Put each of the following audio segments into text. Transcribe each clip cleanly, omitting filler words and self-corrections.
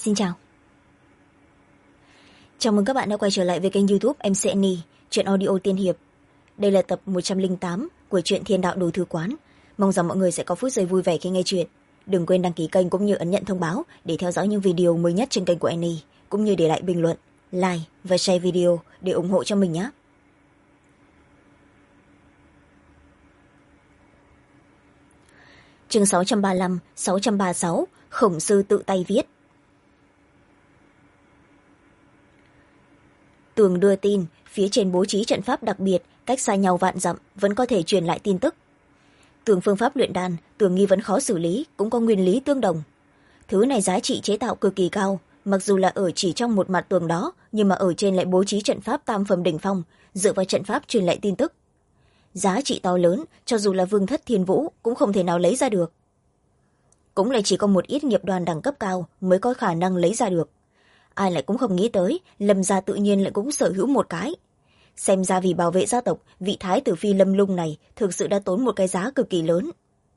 Xin chào. Chào mừng các bạn đã quay trở lại với kênh YouTube MC Annie, truyện audio tiên hiệp. Đây là tập 108 của truyện Thiên Đạo Đồ Thư Quán. Mong rằng mọi người sẽ có phút giây vui vẻ khi nghe truyện. Đừng quên đăng ký kênh cũng như ấn nhận thông báo để theo dõi những video mới nhất trên kênh của Annie, cũng như để lại bình luận, like và share video để ủng hộ cho mình nhé. Chương 635, 636, Khổng Sư tự tay viết. Tường đưa tin, phía trên bố trí trận pháp đặc biệt, cách xa nhau vạn dặm, vẫn có thể truyền lại tin tức. Tường phương pháp luyện đan, Tường nghi vấn khó xử lý, cũng có nguyên lý tương đồng. Thứ này giá trị chế tạo cực kỳ cao, mặc dù là ở chỉ trong một mặt tường đó, nhưng mà ở trên lại bố trí trận pháp tam phẩm đỉnh phong, dựa vào trận pháp truyền lại tin tức. Giá trị to lớn, cho dù là Vương Thất Thiên Vũ cũng không thể nào lấy ra được. Cũng lại chỉ có một ít nghiệp đoàn đẳng cấp cao mới có khả năng lấy ra được. Ai lại cũng không nghĩ tới, Lâm gia tự nhiên lại cũng sở hữu một cái. Xem ra vì bảo vệ gia tộc, vị thái tử phi Lâm Lung này thực sự đã tốn một cái giá cực kỳ lớn.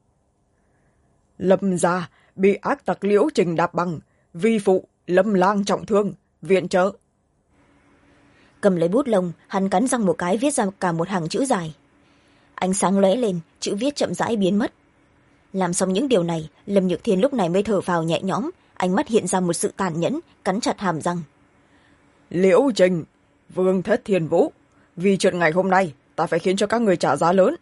Lâm gia bị ác tặc Liễu Trình đạp bằng, vi phụ Lâm Lang trọng thương, viện trợ. Cầm lấy bút lông, hắn cắn răng một cái viết ra cả một hàng chữ dài. Ánh sáng lóe lên, chữ viết chậm rãi biến mất. Làm xong những điều này, Lâm Nhược Thiên lúc này mới thở phào nhẹ nhõm, ánh mắt hiện ra một sự tàn nhẫn, cắn chặt hàm răng. Liễu Trình, Vương Thất Thiên Vũ, vì chuyện ngày hôm nay ta phải khiến cho các người trả giá lớn.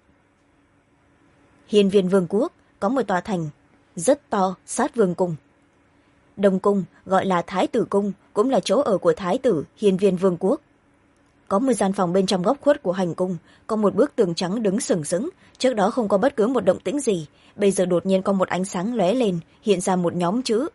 Hiên Viên Vương quốc có một tòa thành rất to sát vương cung. Đông cung gọi là Thái tử cung, cũng là chỗ ở của Thái tử Hiên Viên Vương quốc. Có một gian phòng bên trong góc khuất của hành cung, có một bức tường trắng đứng sừng sững, trước đó không có bất cứ một động tĩnh gì, bây giờ đột nhiên có một ánh sáng lóe lên, hiện ra một nhóm chữ.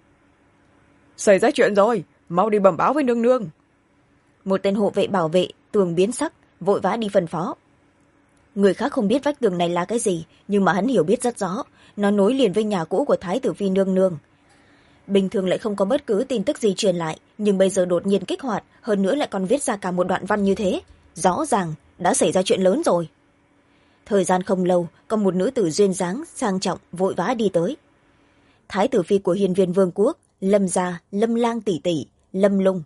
Xảy ra chuyện rồi, mau đi bẩm báo với nương nương. Một tên hộ vệ bảo vệ tường biến sắc, vội vã đi phân phó. Người khác không biết vách tường này là cái gì, nhưng mà hắn hiểu biết rất rõ, nó nối liền với nhà cũ của Thái tử phi nương nương. Bình thường lại không có bất cứ tin tức gì truyền lại, nhưng bây giờ đột nhiên kích hoạt, hơn nữa lại còn viết ra cả một đoạn văn như thế, rõ ràng đã xảy ra chuyện lớn rồi. Thời gian không lâu, có một nữ tử duyên dáng sang trọng vội vã đi tới. Thái tử phi của Hiên Viên Vương quốc, Lâm gia, Lâm Lang tỷ tỷ, Lâm Lung.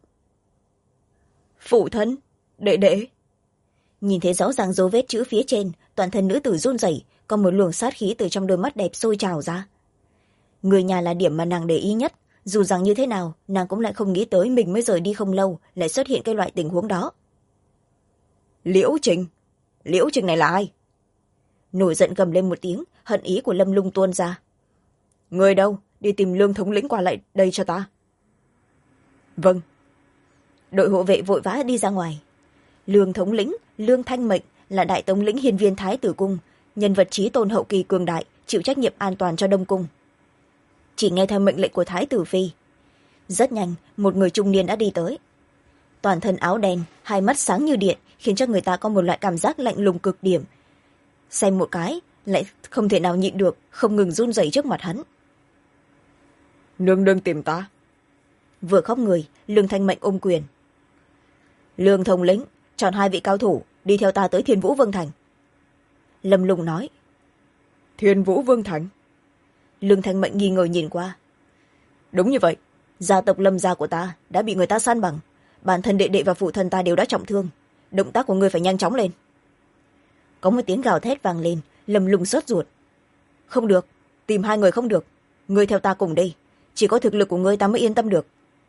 Phụ thân, đệ đệ. Nhìn thấy rõ ràng dấu vết chữ phía trên, toàn thân nữ tử run rẩy, có một luồng sát khí từ trong đôi mắt đẹp sôi trào ra. Người nhà là điểm mà nàng để ý nhất, dù rằng như thế nào nàng cũng lại không nghĩ tới mình mới rời đi không lâu lại xuất hiện cái loại tình huống đó. Liễu Trình này là ai? Nổi giận gầm lên một tiếng, hận ý của Lâm Lung tuôn ra. Người đâu, đi tìm Lương thống lĩnh qua lại đây cho ta. Vâng. Đội hộ vệ vội vã đi ra ngoài. Lương thống lĩnh Lương Thanh Mệnh là đại thống lĩnh Hiên Viên Thái tử cung, nhân vật chí tôn hậu kỳ cường đại, chịu trách nhiệm an toàn cho Đông cung. Chỉ nghe theo mệnh lệnh của Thái tử phi. Rất nhanh, một người trung niên đã đi tới. Toàn thân áo đen, hai mắt sáng như điện, khiến cho người ta có một loại cảm giác lạnh lùng cực điểm. Xem một cái lại không thể nào nhịn được, không ngừng run rẩy trước mặt hắn. Nương nương tìm ta. Vừa khóc người, Lương Thanh Mệnh ôm quyền. Lương thống lĩnh, chọn 2 vị cao thủ đi theo ta tới Thiên Vũ Vương thành. Lâm Lung nói. Thiên Vũ Vương thành? Lương Thanh Mệnh nghi ngờ nhìn qua. Đúng như vậy, gia tộc Lâm gia của ta đã bị người ta san bằng, bản thân đệ đệ và phụ thân ta đều đã trọng thương, động tác của ngươi phải nhanh chóng lên. Có một tiếng gào thét vang lên, Lâm Lung sốt ruột. Không được, tìm 2 người không được, ngươi theo ta cùng đi, chỉ có thực lực của ngươi ta mới yên tâm được.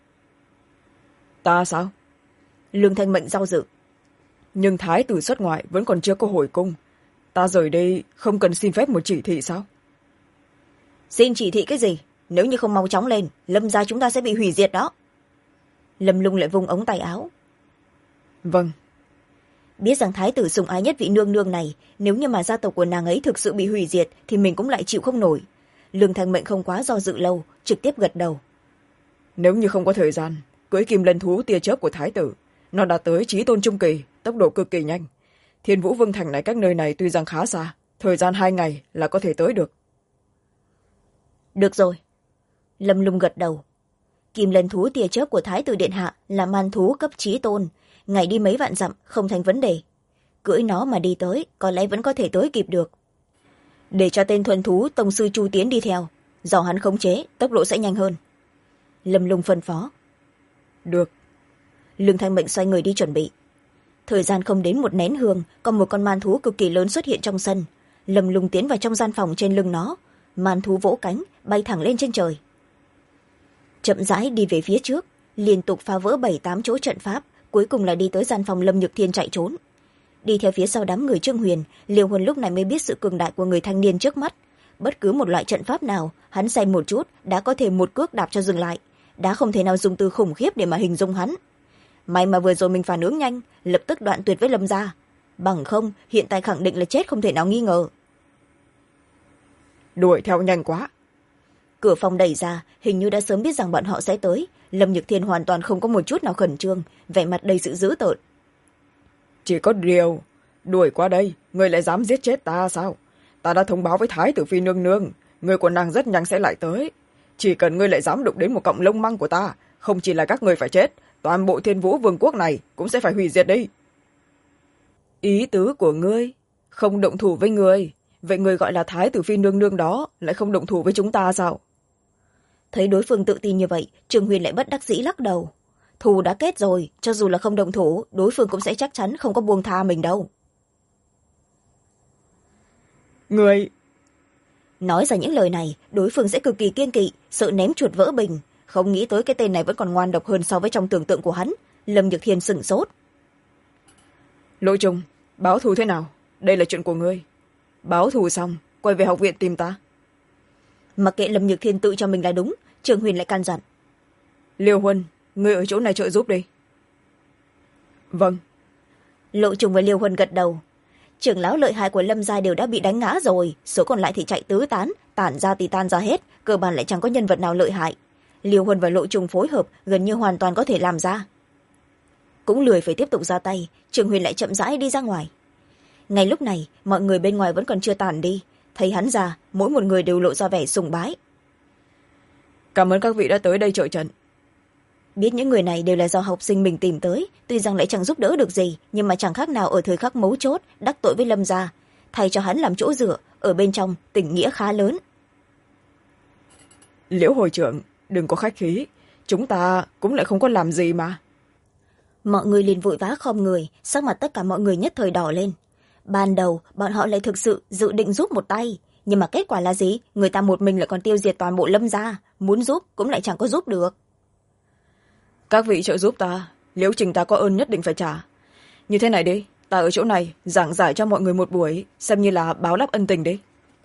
Ta sao? Lương Thanh Mệnh do dự. Nhưng thái tử xuất ngoại vẫn còn chưa có hồi cung, ta rời đây không cần xin phép một chỉ thị sao? Xin chỉ thị cái gì? Nếu như không mau chóng lên, Lâm gia chúng ta sẽ bị hủy diệt đó. Lâm Lung lại vung ống tay áo. Vâng. Biết rằng thái tử sủng ái nhất vị nương nương này, nếu như mà gia tộc của nàng ấy thực sự bị hủy diệt thì mình cũng lại chịu không nổi. Lương Thanh Mệnh không quá do dự lâu, trực tiếp gật đầu. Nếu như không có thời gian cưỡi kim lân thú tia chớp của thái tử, nó đã tới chí tôn trung kỳ, tốc độ cực kỳ nhanh. Thiên Vũ Vương thành này cách nơi này tuy rằng khá xa, thời gian 2 ngày là có thể tới được. Được rồi. Lâm Lung gật đầu. Kim lân thú tia chớp của thái tử điện hạ là man thú cấp chí tôn, ngày đi mấy vạn dặm không thành vấn đề. Cưỡi nó mà đi tới có lẽ vẫn có thể tới kịp được. Để cho tên thuần thú tông sư Chu Tiến đi theo, do hắn khống chế tốc độ sẽ nhanh hơn. Lâm Lung phân phó. được. Lương Thanh Mệnh xoay người đi chuẩn bị. Thời gian không đến một nén hương, còn một con man thú cực kỳ lớn xuất hiện trong sân. Lâm Lung tiến vào trong gian phòng trên lưng nó, man thú vỗ cánh bay thẳng lên trên trời, chậm rãi đi về phía trước, liên tục phá vỡ 7-8 chỗ trận pháp, cuối cùng là đi tới gian phòng Lâm Nhược Thiên chạy trốn. Đi theo phía sau đám người Trương Huyền, Liêu Huân lúc này mới biết sự cường đại của người thanh niên trước mắt. Bất cứ một loại trận pháp nào, hắn xem một chút đã có thể một cước đạp cho dừng lại, đã không thể nào dùng từ khủng khiếp để mà hình dung hắn. May mà vừa rồi mình phản ứng nhanh, lập tức đoạn tuyệt với Lâm gia, bằng không hiện tại khẳng định là chết không thể nào nghi ngờ. Đuổi theo nhanh quá. Cửa phòng đẩy ra, hình như đã sớm biết rằng bọn họ sẽ tới. Lâm Nhược Thiên hoàn toàn không có một chút nào khẩn trương, vẻ mặt đầy sự dữ tợn. Chỉ có điều, đuổi qua đây, người lại dám giết chết ta sao? Ta đã thông báo với Thái tử phi nương nương, người của nàng rất nhanh sẽ lại tới. Chỉ cần ngươi lại dám đụng đến một cọng lông măng của ta, không chỉ là các người phải chết, toàn bộ Thiên Vũ vương quốc này cũng sẽ phải hủy diệt đi. Ý tứ của ngươi không động thủ với người, vậy người gọi là Thái tử phi nương nương đó lại không động thủ với chúng ta sao? Thấy đối phương tự tin như vậy, Trương Huyền lại bất đắc dĩ lắc đầu. Thù đã kết rồi, cho dù là không động thủ, đối phương cũng sẽ chắc chắn không có buông tha mình đâu. Người... Nói ra những lời này, đối phương sẽ cực kỳ kiên kỵ, sợ ném chuột vỡ bình. Không nghĩ tới cái tên này vẫn còn ngoan độc hơn so với trong tưởng tượng của hắn. Lâm Nhược Thiên sửng sốt. Lỗ Trung, báo thù thế nào? Đây là chuyện của ngươi. Báo thù xong, quay về học viện tìm ta. Mặc kệ Lâm Nhược Thiên tự cho mình là đúng, Trương Huyền lại can dặn. Liêu Huân, ngươi ở chỗ này trợ giúp đi. Vâng. Lộ Trùng và Liêu Huân gật đầu. Trưởng lão lợi hại của Lâm gia đều đã bị đánh ngã rồi, số còn lại thì chạy tứ tán, tản ra thì tan ra hết, cơ bản lại chẳng có nhân vật nào lợi hại. Liêu Huân và Lộ Trùng phối hợp gần như hoàn toàn có thể làm ra. Cũng lười phải tiếp tục ra tay, Trương Huyền lại chậm rãi đi ra ngoài. Ngay lúc này, mọi người bên ngoài vẫn còn chưa tản đi, thấy hắn ra, mỗi một người đều lộ ra vẻ sùng bái. Cảm ơn các vị đã tới đây trợ trận. Biết những người này đều là do học sinh mình tìm tới, tuy rằng lại chẳng giúp đỡ được gì, nhưng mà chẳng khác nào ở thời khắc mấu chốt đắc tội với Lâm gia, thay cho hắn làm chỗ dựa, ở bên trong tình nghĩa khá lớn. Liễu hội trưởng, đừng có khách khí, chúng ta cũng lại không có làm gì mà. Mọi người liền vội vã khom người, sắc mặt tất cả mọi người nhất thời đỏ lên. Ban đầu bọn họ lại thực sự dự định giúp một tay, nhưng mà kết quả là gì? Người ta một mình lại còn tiêu diệt toàn bộ Lâm gia, muốn giúp cũng lại chẳng có giúp được. Các vị trợ giúp ta, Liễu Trình ta có ơn nhất định phải trả. Như thế này đi, ta ở chỗ này giảng giải cho mọi người một buổi, xem như là báo đáp ân tình đi.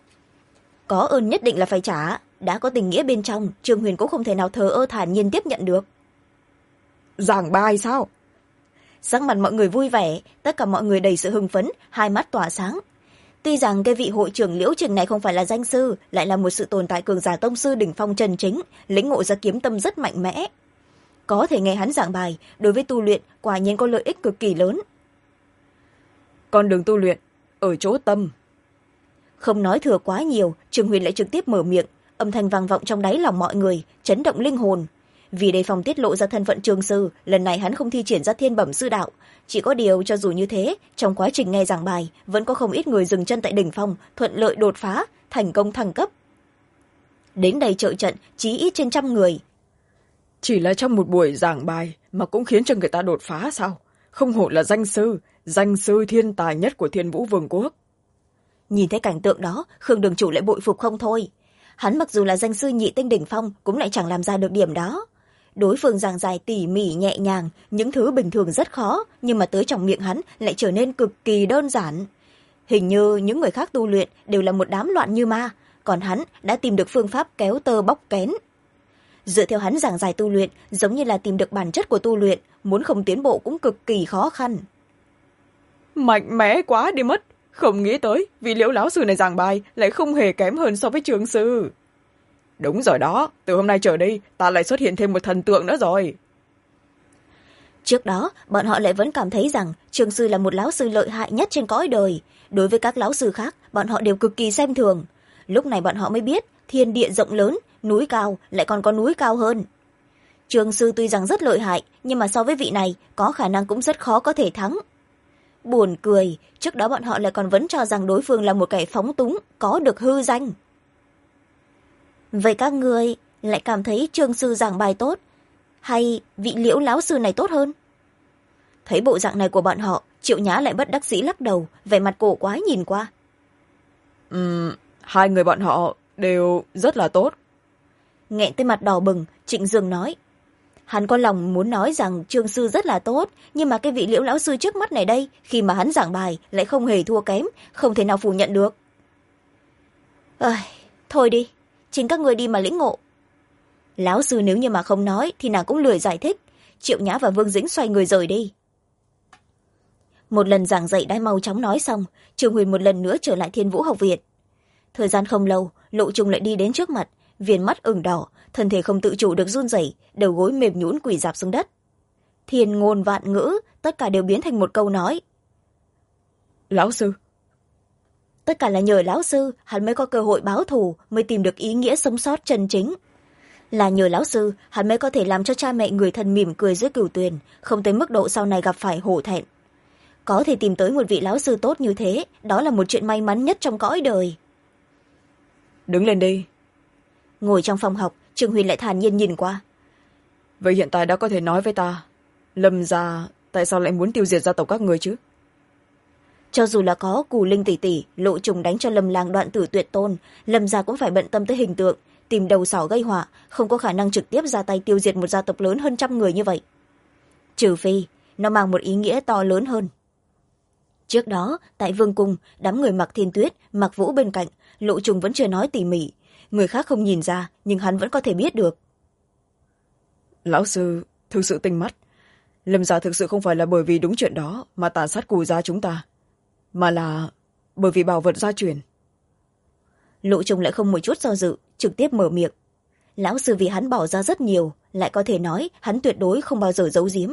Có ơn nhất định là phải trả, đã có tình nghĩa bên trong, Trương Huyền cũng không thể nào thờ ơ thản nhiên tiếp nhận được. Giảng bài sao? Sắc mặt mọi người vui vẻ, tất cả mọi người đầy sự hưng phấn, hai mắt tỏa sáng. Tuy rằng cái vị hội trưởng Liễu Trình này không phải là danh sư, lại là một sự tồn tại cường giả tông sư đỉnh phong chân chính, lĩnh ngộ ra kiếm tâm rất mạnh mẽ. Có thể nghe hắn giảng bài, đối với tu luyện quả nhiên có lợi ích cực kỳ lớn. Con đường tu luyện ở chỗ tâm. Không nói thừa quá nhiều, Trương Huyền lại trực tiếp mở miệng, âm thanh vang vọng trong đáy lòng mọi người, chấn động linh hồn. Vì đề phòng tiết lộ ra thân phận Trương sư, lần này hắn không thi triển ra thiên bẩm sư đạo. Chỉ có điều cho dù như thế, trong quá trình nghe giảng bài vẫn có không ít người dừng chân tại đỉnh phong, thuận lợi đột phá, thành công thăng cấp. Đến đây trợ trận chí ít trên 100 người. Chỉ là trong một buổi giảng bài mà cũng khiến cho người ta đột phá sao? Không hổ là danh sư thiên tài nhất của Thiên Vũ vương quốc. Nhìn thấy cảnh tượng đó, Khương đường chủ lại bội phục không thôi. Hắn mặc dù là danh sư nhị tinh đỉnh phong cũng lại chẳng làm ra được điểm đó. Đối phương giảng giải tỉ mỉ nhẹ nhàng, những thứ bình thường rất khó, nhưng mà tới trong miệng hắn lại trở nên cực kỳ đơn giản. Hình như những người khác tu luyện đều là một đám loạn như ma, còn hắn đã tìm được phương pháp kéo tơ bóc kén. Dựa theo hắn giảng giải tu luyện, giống như là tìm được bản chất của tu luyện, muốn không tiến bộ cũng cực kỳ khó khăn. Mạnh mẽ quá đi mất, không nghĩ tới vì Liễu lão sư này giảng bài lại không hề kém hơn so với Trương sư. Đúng rồi đó, từ hôm nay trở đi ta lại xuất hiện thêm một thần tượng nữa rồi. Trước đó bọn họ lại vẫn cảm thấy rằng Trương sư là một lão sư lợi hại nhất trên cõi đời. Đối với các lão sư khác, bọn họ đều cực kỳ xem thường. Lúc này bọn họ mới biết thiên địa rộng lớn, núi cao lại còn có núi cao hơn. Trương sư tuy rằng rất lợi hại, nhưng mà so với vị này có khả năng cũng rất khó có thể thắng. Buồn cười, trước đó bọn họ lại còn vẫn cho rằng đối phương là một kẻ phóng túng, có được hư danh. Vậy các ngươi lại cảm thấy trương sư giảng bài tốt hay vị Liễu lão sư này tốt hơn? Thấy bộ dạng này của bọn họ, Triệu Nhã lại bất đắc dĩ lắc đầu, vẻ mặt cổ quái nhìn qua. Hai người bọn họ đều rất là tốt. Nghẹn tới mặt đỏ bừng, Trịnh Dương nói. Hắn có lòng muốn nói rằng trương sư rất là tốt, nhưng mà cái vị Liễu lão sư trước mắt này đây, khi mà hắn giảng bài lại không hề thua kém, không thể nào phủ nhận được. Thôi đi, chính các người đi mà lĩnh ngộ. Lão sư nếu như mà không nói thì nàng cũng lười giải thích. Triệu Nhã và Vương Dĩnh xoay người rời đi. Một lần giảng dạy đã mau chóng nói xong, Trường Huyền một lần nữa trở lại Thiên Vũ học viện. Thời gian không lâu, Lộ Trùng lại đi đến trước mặt, viền mắt ửng đỏ, thân thể không tự chủ được run rẩy, đầu gối mềm nhũn quỳ rạp xuống đất. Thiên ngôn vạn ngữ, tất cả đều biến thành một câu nói. Lão sư. Tất cả là nhờ lão sư, hắn mới có cơ hội báo thù, mới tìm được ý nghĩa sống sót chân chính. Là nhờ lão sư, hắn mới có thể làm cho cha mẹ người thân mỉm cười dưới cửu tuyền, không tới mức độ sau này gặp phải hổ thẹn. Có thể tìm tới một vị lão sư tốt như thế, đó là một chuyện may mắn nhất trong cõi đời. Đứng lên đi. Ngồi trong phòng học, Trường Huyền lại thản nhiên nhìn qua. Vậy hiện tại đã có thể nói với ta, Lâm gia tại sao lại muốn tiêu diệt gia tộc các người chứ? Cho dù là có Cù Linh tỷ tỷ, Lộ Trùng đánh cho Lâm Lang đoạn tử tuyệt tôn, Lâm gia cũng phải bận tâm tới hình tượng, tìm đầu sỏ gây họa, không có khả năng trực tiếp ra tay tiêu diệt một gia tộc lớn hơn 100 người như vậy. Trừ phi, nó mang một ý nghĩa to lớn hơn. Trước đó, tại Vương Cung, đám người Mặc Thiên Tuyết, Mặc Vũ bên cạnh, Lộ Trùng vẫn chưa nói tỉ mỉ. Người khác không nhìn ra, nhưng hắn vẫn có thể biết được. Lão sư thực sự tinh mắt. Lâm gia thực sự không phải là bởi vì đúng chuyện đó mà tàn sát Cù gia chúng ta, mà là bởi vì bảo vật gia truyền. Lộ Trùng lại không một chút do dự, trực tiếp mở miệng. Lão sư vì hắn bỏ ra rất nhiều, lại có thể nói hắn tuyệt đối không bao giờ giấu giếm.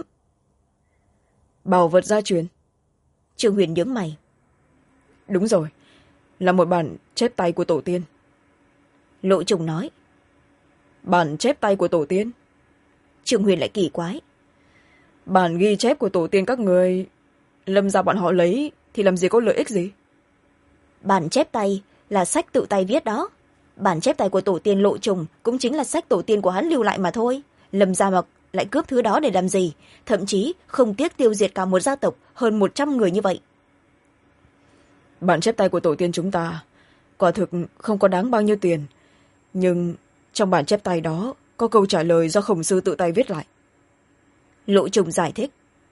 Bảo vật gia truyền? Trương Huyền nhướng mày. Đúng rồi, là một bản chép tay của tổ tiên. Lộ Trùng nói. Bản chép tay của tổ tiên? Trương Huyền lại kỳ quái. Bản ghi chép của tổ tiên các người, Lâm gia bọn họ lấy thì làm gì có lợi ích gì? Bản chép tay là sách tự tay viết đó. Bản chép tay của tổ tiên Lộ Trùng cũng chính là sách tổ tiên của hắn lưu lại mà thôi. Lâm gia mà lại cướp thứ đó để làm gì, thậm chí không tiếc tiêu diệt cả một gia tộc hơn 100 người như vậy. Bản chép tay của tổ tiên chúng ta quả thực không có đáng bao nhiêu tiền, nhưng trong bản chép tay đó có câu trả lời do Khổng sư tự tay viết lại. Lộ Trùng giải thích.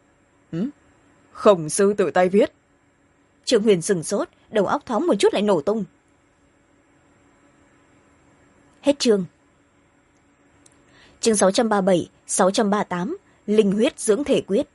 Khổng sư tự tay viết? Trương Huyền sửng sốt, đầu óc thoáng một chút lại nổ tung. Hết chương. Chương 637, 638, Linh huyết dưỡng thể quyết.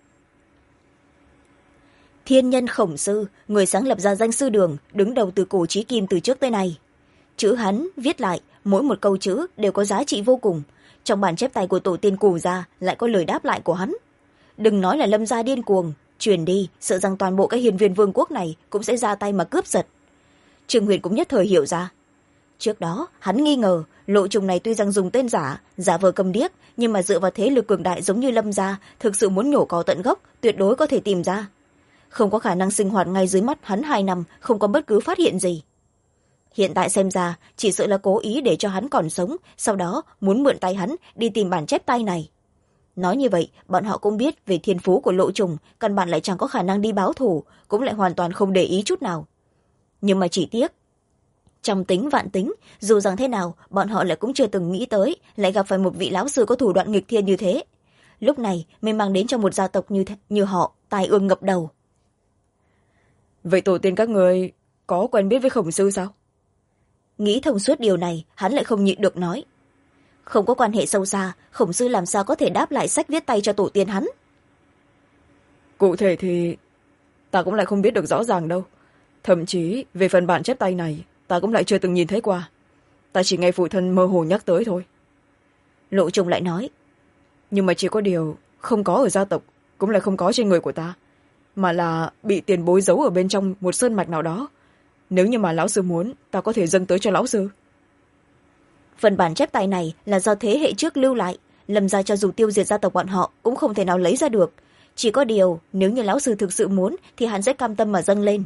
Thiên nhân Khổng sư, người sáng lập ra danh sư đường, đứng đầu từ cổ chí kim từ trước tới nay. Chữ hắn viết lại, mỗi một câu chữ đều có giá trị vô cùng. Trong bản chép tay của tổ tiên Cù gia lại có lời đáp lại của hắn. Đừng nói là Lâm gia điên cuồng, truyền đi, sợ rằng toàn bộ các hiền viên vương quốc này cũng sẽ ra tay mà cướp giật. Trương Huyền cũng nhất thời hiểu ra. Trước đó, hắn nghi ngờ, Lộ Trùng này tuy rằng dùng tên giả, giả vờ cầm điếc, nhưng mà dựa vào thế lực cường đại giống như Lâm gia, thực sự muốn nhổ cỏ tận gốc, tuyệt đối có thể tìm ra. Không có khả năng sinh hoạt ngay dưới mắt hắn 2 năm, không có bất cứ phát hiện gì. Hiện tại xem ra, chỉ sợ là cố ý để cho hắn còn sống, sau đó muốn mượn tay hắn đi tìm bản chép tay này. Nói như vậy, bọn họ cũng biết về thiên phú của Lộ Trùng, căn bản lại chẳng có khả năng đi báo thù, cũng lại hoàn toàn không để ý chút nào. Nhưng mà chỉ tiếc, trong tính vạn tính, dù rằng thế nào, bọn họ lại cũng chưa từng nghĩ tới, lại gặp phải một vị lão sư có thủ đoạn nghịch thiên như thế. Lúc này mới mang đến cho một gia tộc như họ, tai ương ngập đầu. Vậy tổ tiên các người có quen biết với Khổng sư sao? Nghĩ thông suốt điều này, hắn lại không nhịn được nói. Không có quan hệ sâu xa, Khổng sư làm sao có thể đáp lại sách viết tay cho tổ tiên hắn? Cụ thể thì ta cũng lại không biết được rõ ràng đâu. Thậm chí về phần bản chép tay này, ta cũng lại chưa từng nhìn thấy qua. Ta chỉ nghe phụ thân mơ hồ nhắc tới thôi. Lộ Trùng lại nói. Nhưng mà chỉ có điều không có ở gia tộc, cũng lại không có trên người của ta, mà là bị tiền bối giấu ở bên trong một sơn mạch nào đó. Nếu như mà lão sư muốn, ta có thể dâng tới cho lão sư. Phần bản chép tay này là do thế hệ trước lưu lại, Lâm gia cho dù tiêu diệt gia tộc bọn họ cũng không thể nào lấy ra được. Chỉ có điều, nếu như lão sư thực sự muốn thì hắn sẽ cam tâm mà dâng lên.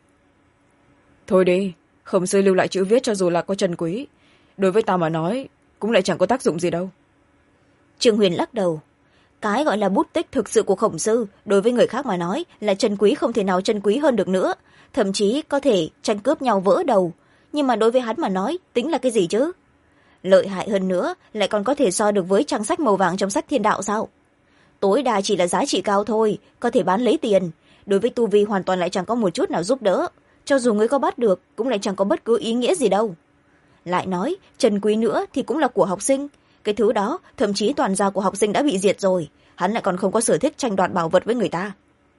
Thôi đi, Khổng sư lưu lại chữ viết cho dù là có trần quý, đối với ta mà nói cũng lại chẳng có tác dụng gì đâu. Trương Huyền lắc đầu. Cái gọi là bút tích thực sự của Khổng sư đối với người khác mà nói là chân quý không thể nào chân quý hơn được nữa, thậm chí có thể tranh cướp nhau vỡ đầu, nhưng mà đối với hắn mà nói tính là cái gì chứ? Lợi hại hơn nữa lại còn có thể so được với trang sách màu vàng trong sách thiên đạo sao? Tối đa chỉ là giá trị cao thôi, có thể bán lấy tiền, đối với tu vi hoàn toàn lại chẳng có một chút nào giúp đỡ, cho dù người có bắt được cũng lại chẳng có bất cứ ý nghĩa gì đâu. Lại nói chân quý nữa thì cũng là của học sinh, cái thứ đó thậm chí toàn gia của học sinh đã bị diệt rồi, hắn lại còn không có sở thích tranh đoạt bảo vật với người ta.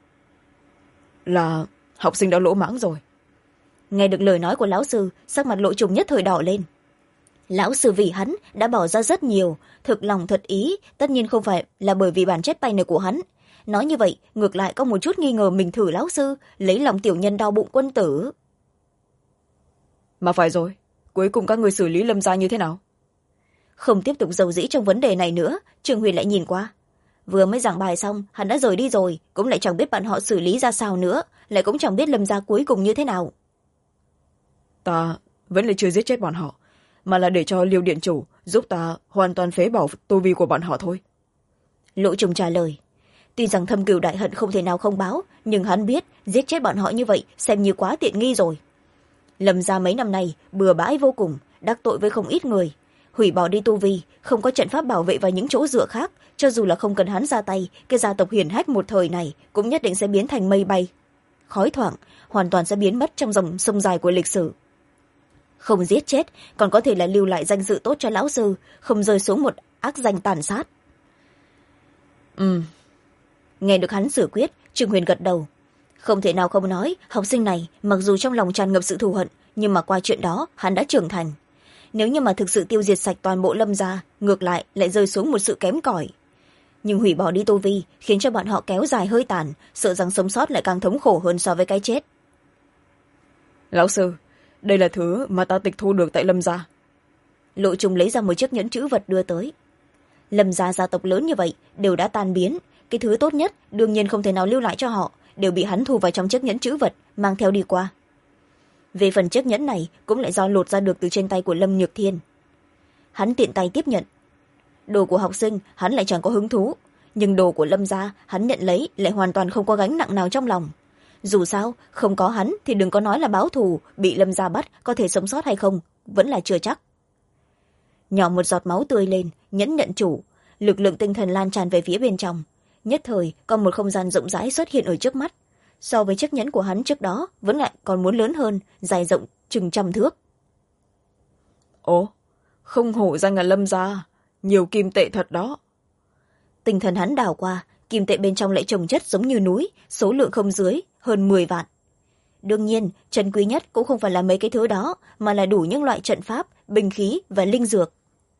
Là học sinh đã lỗ mãng rồi. Nghe được lời nói của lão sư, sắc mặt Lộ Trùng nhất thời đỏ lên. Lão sư vì hắn đã bỏ ra rất nhiều, thực lòng thật ý, tất nhiên không phải là bởi vì bản chất tay này của hắn. Nói như vậy ngược lại có một chút nghi ngờ mình thử lão sư lấy lòng tiểu nhân đau bụng quân tử. Mà phải rồi, cuối cùng các người xử lý Lâm gia như thế nào? Không tiếp tục dầu dĩ trong vấn đề này nữa, Trương Huyền lại nhìn qua. Vừa mới giảng bài xong hắn đã rời đi rồi, cũng lại chẳng biết bọn họ xử lý ra sao nữa, lại cũng chẳng biết Lâm gia cuối cùng như thế nào. Ta vẫn là chưa giết chết bọn họ, mà là để cho Liêu điện chủ giúp ta hoàn toàn phế bỏ tu vi của bọn họ thôi. Lộ Trùng trả lời. Tuy rằng thâm cừu đại hận không thể nào không báo, nhưng hắn biết giết chết bọn họ như vậy xem như quá tiện nghi rồi. Lâm gia mấy năm nay bừa bãi vô cùng, đắc tội với không ít người, hủy bỏ đi tu vi, không có trận pháp bảo vệ và những chỗ dựa khác, cho dù là không cần hắn ra tay, cái gia tộc hiển hách một thời này cũng nhất định sẽ biến thành mây bay khói thoảng, hoàn toàn sẽ biến mất trong dòng sông dài của lịch sử. Không giết chết còn có thể là lưu lại danh dự tốt cho lão sư, không rơi xuống một ác danh tàn sát. Nghe được hắn xử quyết, Trương Huyền gật đầu. Không thể nào không nói, học sinh này mặc dù trong lòng tràn ngập sự thù hận, nhưng mà qua chuyện đó hắn đã trưởng thành. Nếu như mà thực sự tiêu diệt sạch toàn bộ Lâm gia, ngược lại lại rơi xuống một sự kém cỏi. Nhưng hủy bỏ đi tu vi khiến cho bọn họ kéo dài hơi tàn, sợ rằng sống sót lại càng thống khổ hơn so với cái chết. Lão sư, đây là thứ mà ta tịch thu được tại Lâm gia. Lộ Trùng lấy ra một chiếc nhẫn trữ vật đưa tới. Lâm gia gia tộc lớn như vậy đều đã tan biến, cái thứ tốt nhất đương nhiên không thể nào lưu lại cho họ, đều bị hắn thu vào trong chiếc nhẫn trữ vật mang theo đi qua. Về phần chiếc nhẫn này cũng lại do lột ra được từ trên tay của Lâm Nhược Thiên. Hắn tiện tay tiếp nhận. Đồ của học sinh hắn lại chẳng có hứng thú, nhưng đồ của Lâm gia hắn nhận lấy lại hoàn toàn không có gánh nặng nào trong lòng. Dù sao không có hắn thì đừng có nói là báo thù, bị Lâm gia bắt có thể sống sót hay không vẫn là chưa chắc. Nhỏ một giọt máu tươi lên, nhẫn nhận chủ, lực lượng tinh thần lan tràn về phía bên trong. Nhất thời có một không gian rộng rãi xuất hiện ở trước mắt, so với chiếc nhẫn của hắn trước đó vẫn lại còn muốn lớn hơn, dài rộng chừng 100 thước. Ồ, không hổ danh là Lâm gia, nhiều kim tệ thật đó. Tinh thần hắn đảo qua, kim tệ bên trong lại chồng chất giống như núi, số lượng không dưới hơn 10 vạn. Đương nhiên chân quý nhất cũng không phải là mấy cái thứ đó, mà là đủ những loại trận pháp, binh khí và linh dược.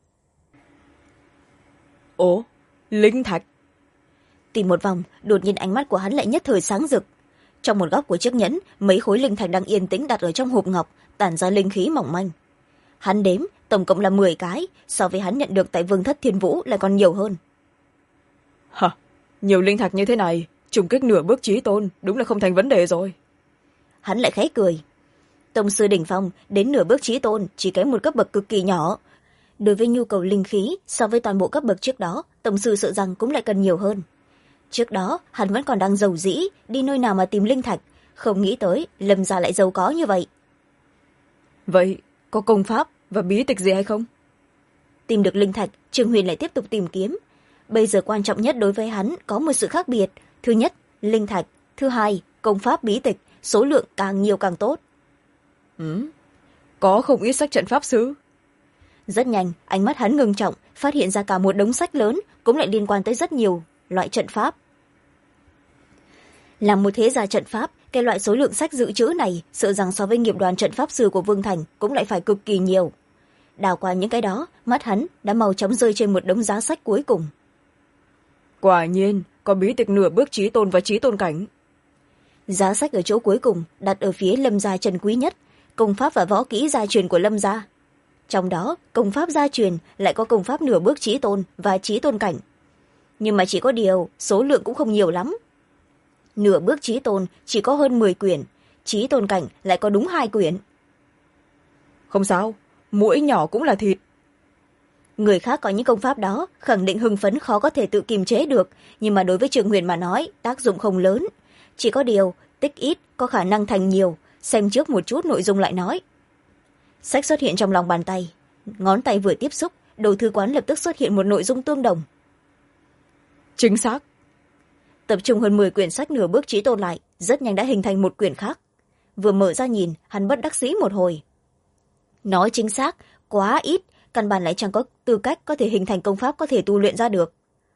Ồ, linh thạch. Tìm một vòng, đột nhiên ánh mắt của hắn lại nhất thời sáng rực. Trong một góc của chiếc nhẫn, mấy khối linh thạch đang yên tĩnh đặt ở trong hộp ngọc, tản ra linh khí mỏng manh. Hắn đếm tổng cộng là 10 cái, so với hắn nhận được tại Vương Thất Thiên Vũ lại còn nhiều hơn. Hả, nhiều linh thạch như thế này, trùng kích nửa bước chí tôn đúng là không thành vấn đề rồi. Hắn lại khẽ cười. Tông sư đỉnh phong đến nửa bước chí tôn chỉ kém một cấp bậc cực kỳ nhỏ. Đối với nhu cầu linh khí so với toàn bộ cấp bậc trước đó, tông sư sợ rằng cũng lại cần nhiều hơn. Trước đó hắn vẫn còn đang giàu dĩ đi nơi nào mà tìm linh thạch, không nghĩ tới Lâm gia lại giàu có như vậy. Vậy có công pháp và bí tịch gì hay không? Tìm được linh thạch, Trương Huyền lại tiếp tục tìm kiếm. Bây giờ quan trọng nhất đối với hắn có một sự khác biệt. Thứ nhất, linh thạch. Thứ hai, công pháp bí tịch, số lượng càng nhiều càng tốt. Có không ít sách trận pháp sư. Rất nhanh, ánh mắt hắn ngưng trọng, phát hiện ra cả một đống sách lớn, cũng lại liên quan tới rất nhiều loại trận pháp. Làm một thế gia trận pháp, cái loại số lượng sách dự trữ này sợ rằng so với nghiệp đoàn trận pháp sư của Vương Thành cũng lại phải cực kỳ nhiều. Đào qua những cái đó, mắt hắn đã mau chóng rơi trên một đống giá sách cuối cùng. Quả nhiên có bí tịch nửa bước chí tôn và chí tôn cảnh. Giá sách ở chỗ cuối cùng đặt ở phía Lâm gia trần quý nhất, công pháp và võ kỹ gia truyền của Lâm gia. Trong đó công pháp gia truyền lại có công pháp nửa bước chí tôn và chí tôn cảnh, nhưng mà chỉ có điều số lượng cũng không nhiều lắm. Nửa bước chí tôn chỉ có hơn 10 quyển, chí tôn cảnh lại có đúng 2 quyển. Không sao, mũi nhỏ cũng là thịt. người khác có những công pháp đó khẳng định hưng phấn khó có thể tự kiềm chế được, nhưng mà đối với Trường Huyền mà nói tác dụng không lớn. Chỉ có điều tích ít có khả năng thành nhiều, xem trước một chút nội dung lại nói. Sách xuất hiện trong lòng bàn tay, ngón tay vừa tiếp xúc, Đồ thư quán lập tức xuất hiện một nội dung tương đồng. Chính xác. Tập trung hơn 10 quyển sách nửa bước trí tôn lại, rất nhanh đã hình thành một quyển khác. Vừa mở ra nhìn, hắn bất đắc dĩ một hồi. Nói chính xác, quá ít, căn bản lại chẳng có tư cách có thể hình thành công pháp có thể tu luyện ra được.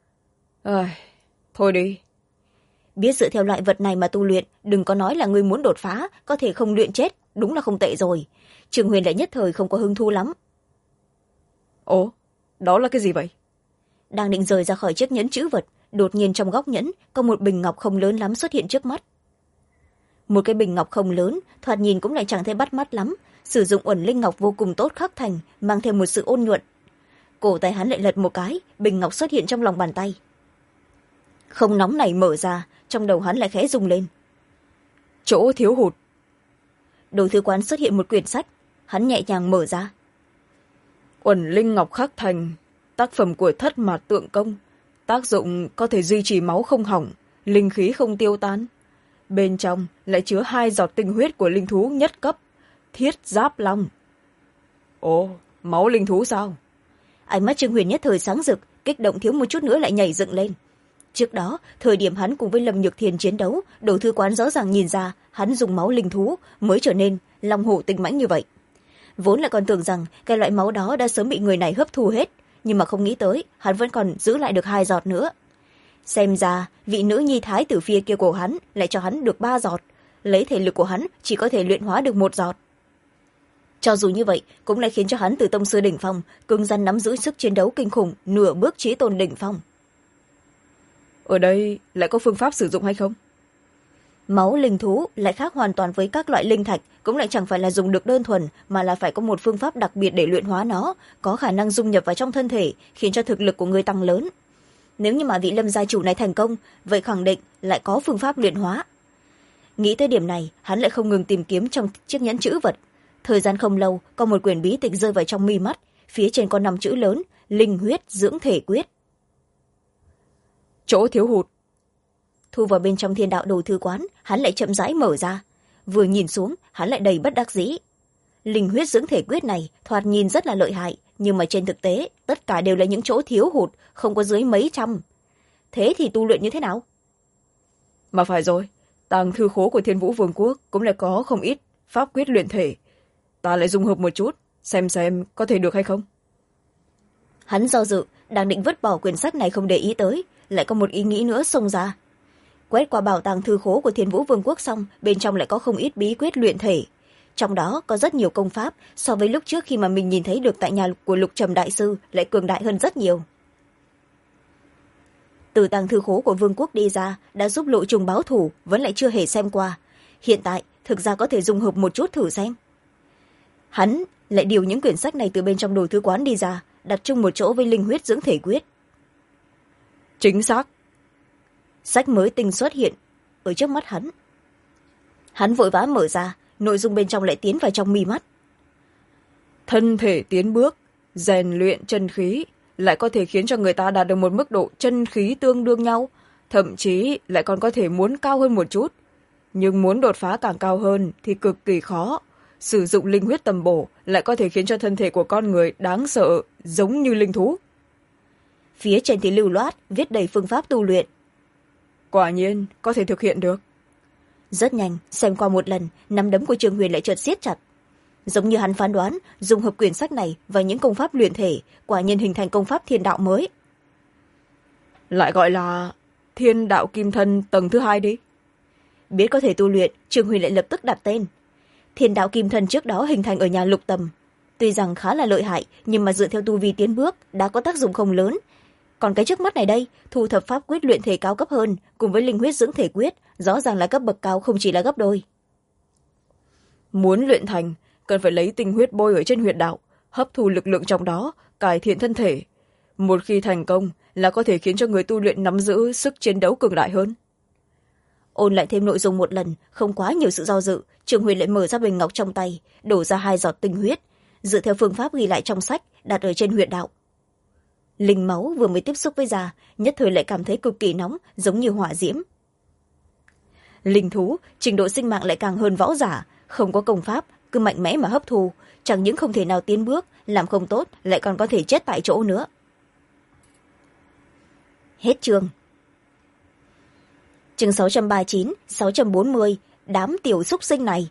Thôi đi. Biết dựa theo loại vật này mà tu luyện, đừng có nói là người muốn đột phá, có thể không luyện chết, đúng là không tệ rồi. Trường Huyền lại nhất thời không có hứng thú lắm. Ồ, đó là cái gì vậy? Đang định rời ra khỏi chiếc nhẫn chữ vật, đột nhiên trong góc nhẫn có một bình ngọc không lớn lắm xuất hiện trước mắt. Một cái bình ngọc không lớn, thoạt nhìn cũng lại chẳng thấy bắt mắt lắm, sử dụng uẩn linh ngọc vô cùng tốt khắc thành, mang thêm một sự ôn nhuận. Cổ tay hắn lại lật một cái, bình ngọc xuất hiện trong lòng bàn tay. Không nóng này mở ra, trong đầu hắn lại khẽ rung lên. Chỗ thiếu hụt. Đồ thư quán xuất hiện một quyển sách, hắn nhẹ nhàng mở ra. Uẩn linh ngọc khắc thành, tác phẩm của Thất Mạt Tượng Công, tác dụng có thể duy trì máu không hỏng, linh khí không tiêu tan. Bên trong lại chứa 2 giọt tinh huyết của linh thú nhất cấp, Thiết Giáp Long. Ồ, máu linh thú sao? Ánh mắt Trương Huyền nhất thời sáng rực, kích động thiếu một chút nữa lại nhảy dựng lên. Trước đó, thời điểm hắn cùng với Lâm Nhược Thiền chiến đấu, Đồ thư quán rõ ràng nhìn ra hắn dùng máu linh thú mới trở nên long hổ tinh mãnh như vậy. Vốn lại còn tưởng rằng cái loại máu đó đã sớm bị người này hấp thu hết, nhưng mà không nghĩ tới hắn vẫn còn giữ lại được 2 giọt nữa. Xem ra vị nữ nhi thái tử phía kia của hắn lại cho hắn được 3 giọt, lấy thể lực của hắn chỉ có thể luyện hóa được 1 giọt. Cho dù như vậy cũng lại khiến cho hắn từ tông sư đỉnh phong cứng rắn nắm giữ sức chiến đấu kinh khủng, nửa bước chí tôn đỉnh phong. Ở đây lại có phương pháp sử dụng hay không? Máu linh thú lại khác hoàn toàn với các loại linh thạch, cũng lại chẳng phải là dùng được đơn thuần, mà là phải có một phương pháp đặc biệt để luyện hóa nó, có khả năng dung nhập vào trong thân thể, khiến cho thực lực của người tăng lớn. Nếu như mà vị Lâm gia chủ này thành công, vậy khẳng định lại có phương pháp luyện hóa. Nghĩ tới điểm này, hắn lại không ngừng tìm kiếm trong chiếc nhẫn chữ vật. Thời gian không lâu, có một quyển bí tịch rơi vào trong mi mắt, phía trên có 5 chữ lớn: Linh huyết dưỡng thể quyết. Chỗ thiếu hụt. Thu vào bên trong Thiên Đạo Đồ thư quán, hắn lại chậm rãi mở ra. Vừa nhìn xuống, hắn lại đầy bất đắc dĩ. Linh huyết dưỡng thể quyết này thoạt nhìn rất là lợi hại, nhưng mà trên thực tế tất cả đều là những chỗ thiếu hụt, không có dưới mấy trăm. Thế thì tu luyện như thế nào? Mà phải rồi, tàng thư khố của Thiên Vũ Vương quốc cũng lại có không ít pháp quyết luyện thể. Ta lại dung hợp một chút, xem có thể được hay không. Hắn do dự, đang định vứt bỏ quyển sách này không để ý tới, lại có một ý nghĩ nữa xông ra. Quét qua bảo tàng thư khố của Thiên Vũ Vương quốc xong, bên trong lại có không ít bí quyết luyện thể. Trong đó có rất nhiều công pháp, so với lúc trước khi mà mình nhìn thấy được tại nhà của Lục Trầm đại sư lại cường đại hơn rất nhiều. Từ tàng thư khố của Vương quốc đi ra, đã giúp Lộ Trùng báo thủ, vẫn lại chưa hề xem qua. Hiện tại, thực ra có thể dung hợp một chút thử xem. Hắn lại điều những quyển sách này từ bên trong đồ thư quán đi ra, đặt chung một chỗ với linh huyết dưỡng thể quyết. Chính xác. Sách mới tinh xuất hiện ở trước mắt hắn. Hắn vội vã mở ra, nội dung bên trong lại tiến vào trong mi mắt. Thân thể tiến bước, rèn luyện chân khí, lại có thể khiến cho người ta đạt được một mức độ chân khí tương đương nhau, thậm chí lại còn có thể muốn cao hơn một chút. Nhưng muốn đột phá càng cao hơn thì cực kỳ khó. Sử dụng linh huyết tầm bổ lại có thể khiến cho thân thể của con người đáng sợ, giống như linh thú. Phía trên thì lưu loát, viết đầy phương pháp tu luyện. Quả nhiên, có thể thực hiện được. Rất nhanh, xem qua một lần, nắm đấm của Trường Huyền lại chợt siết chặt. Giống như hắn phán đoán, dùng hợp quyển sách này và những công pháp luyện thể, quả nhiên hình thành công pháp thiên đạo mới. Lại gọi là Thiên Đạo Kim Thân tầng thứ 2 đi. Biết có thể tu luyện, Trường Huyền lại lập tức đặt tên. Thiên Đạo Kim Thân trước đó hình thành ở nhà Lục Tầm. Tuy rằng khá là lợi hại, nhưng mà dựa theo tu vi tiến bước, đã có tác dụng không lớn. Còn cái trước mắt này đây, thu thập pháp quyết luyện thể cao cấp hơn, cùng với linh huyết dưỡng thể quyết, rõ ràng là cấp bậc cao không chỉ là gấp đôi. Muốn luyện thành, cần phải lấy tinh huyết bôi ở trên huyệt đạo, hấp thu lực lượng trong đó, cải thiện thân thể. Một khi thành công là có thể khiến cho người tu luyện nắm giữ sức chiến đấu cường đại hơn. Ôn lại thêm nội dung một lần, không quá nhiều sự do dự, Trường Huyền lại mở ra bình ngọc trong tay, đổ ra 2 giọt tinh huyết, dựa theo phương pháp ghi lại trong sách, đặt ở trên huyệt đạo. linh máu vừa mới tiếp xúc với da nhất thời lại cảm thấy cực kỳ nóng, giống như hỏa diễm. Linh thú trình độ sinh mạng lại càng hơn võ giả, không có công pháp, cứ mạnh mẽ mà hấp thu, chẳng những không thể nào tiến bước, làm không tốt lại còn có thể chết tại chỗ nữa. Hết chương. Chương 639, 640, đám tiểu xúc sinh này.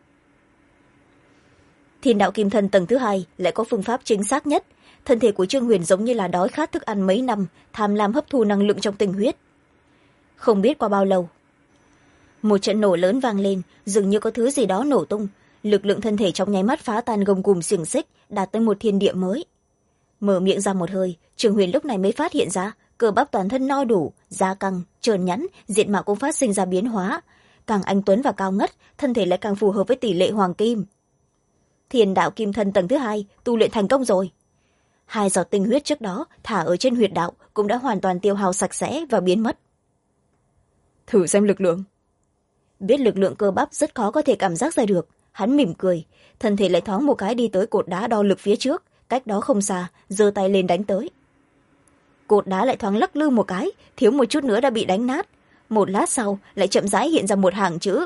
Thiên đạo kim thân tầng thứ hai lại có phương pháp chính xác nhất. Thân thể của Trương Huyền giống như là đói khát thức ăn mấy năm, tham lam hấp thu năng lượng trong tinh huyết. Không biết qua bao lâu, một trận nổ lớn vang lên, dường như có thứ gì đó nổ tung, lực lượng thân thể trong nháy mắt phá tan gông cùm xiềng xích, đạt tới một thiên địa mới. Mở miệng ra một hơi, Trương Huyền lúc này mới phát hiện ra cơ bắp toàn thân no đủ, da căng trơn nhẵn, diện mạo cũng phát sinh ra biến hóa, càng anh tuấn và cao ngất, thân thể lại càng phù hợp với tỷ lệ hoàng kim. Thiên đạo kim thân tầng thứ hai tu luyện thành công rồi. 2 giọt tinh huyết trước đó thả ở trên huyệt đạo cũng đã hoàn toàn tiêu hao sạch sẽ và biến mất. Thử xem lực lượng. Biết lực lượng cơ bắp rất khó có thể cảm giác ra được, hắn mỉm cười, thân thể lại thoáng một cái đi tới cột đá đo lực phía trước, cách đó không xa, giơ tay lên đánh tới. Cột đá lại thoáng lắc lư một cái, thiếu một chút nữa đã bị đánh nát. Một lát sau lại chậm rãi hiện ra một hàng chữ: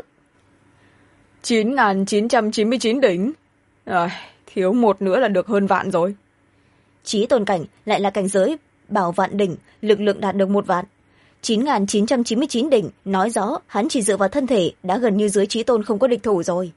9.999 đỉnh. Thiếu một nữa là được hơn vạn rồi. Chí tôn cảnh lại là cảnh giới bảo vạn đỉnh, lực lượng đạt được 1 vạn. 9.999 đỉnh nói rõ hắn chỉ dựa vào thân thể đã gần như dưới chí tôn không có địch thủ rồi.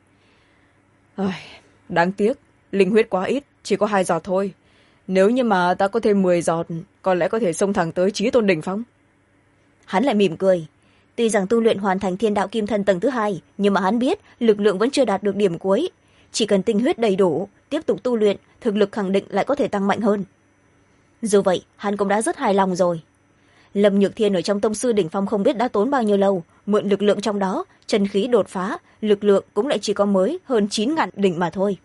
Đáng tiếc, linh huyết quá ít, chỉ có 2 giọt thôi. Nếu như mà ta có thêm 10 giọt, có lẽ có thể xông thẳng tới chí tôn đỉnh phong. Hắn lại mỉm cười. Tuy rằng tu luyện hoàn thành thiên đạo kim thân tầng thứ hai, nhưng mà hắn biết lực lượng vẫn chưa đạt được điểm cuối. Chỉ cần tinh huyết đầy đủ, tiếp tục tu luyện, thực lực khẳng định lại có thể tăng mạnh hơn. Dù vậy, hắn cũng đã rất hài lòng rồi. Lâm Nhược Thiên ở trong tông sư đỉnh phong không biết đã tốn bao nhiêu lâu, mượn lực lượng trong đó, chân khí đột phá, lực lượng cũng lại chỉ có mới hơn 9.000 đỉnh mà thôi.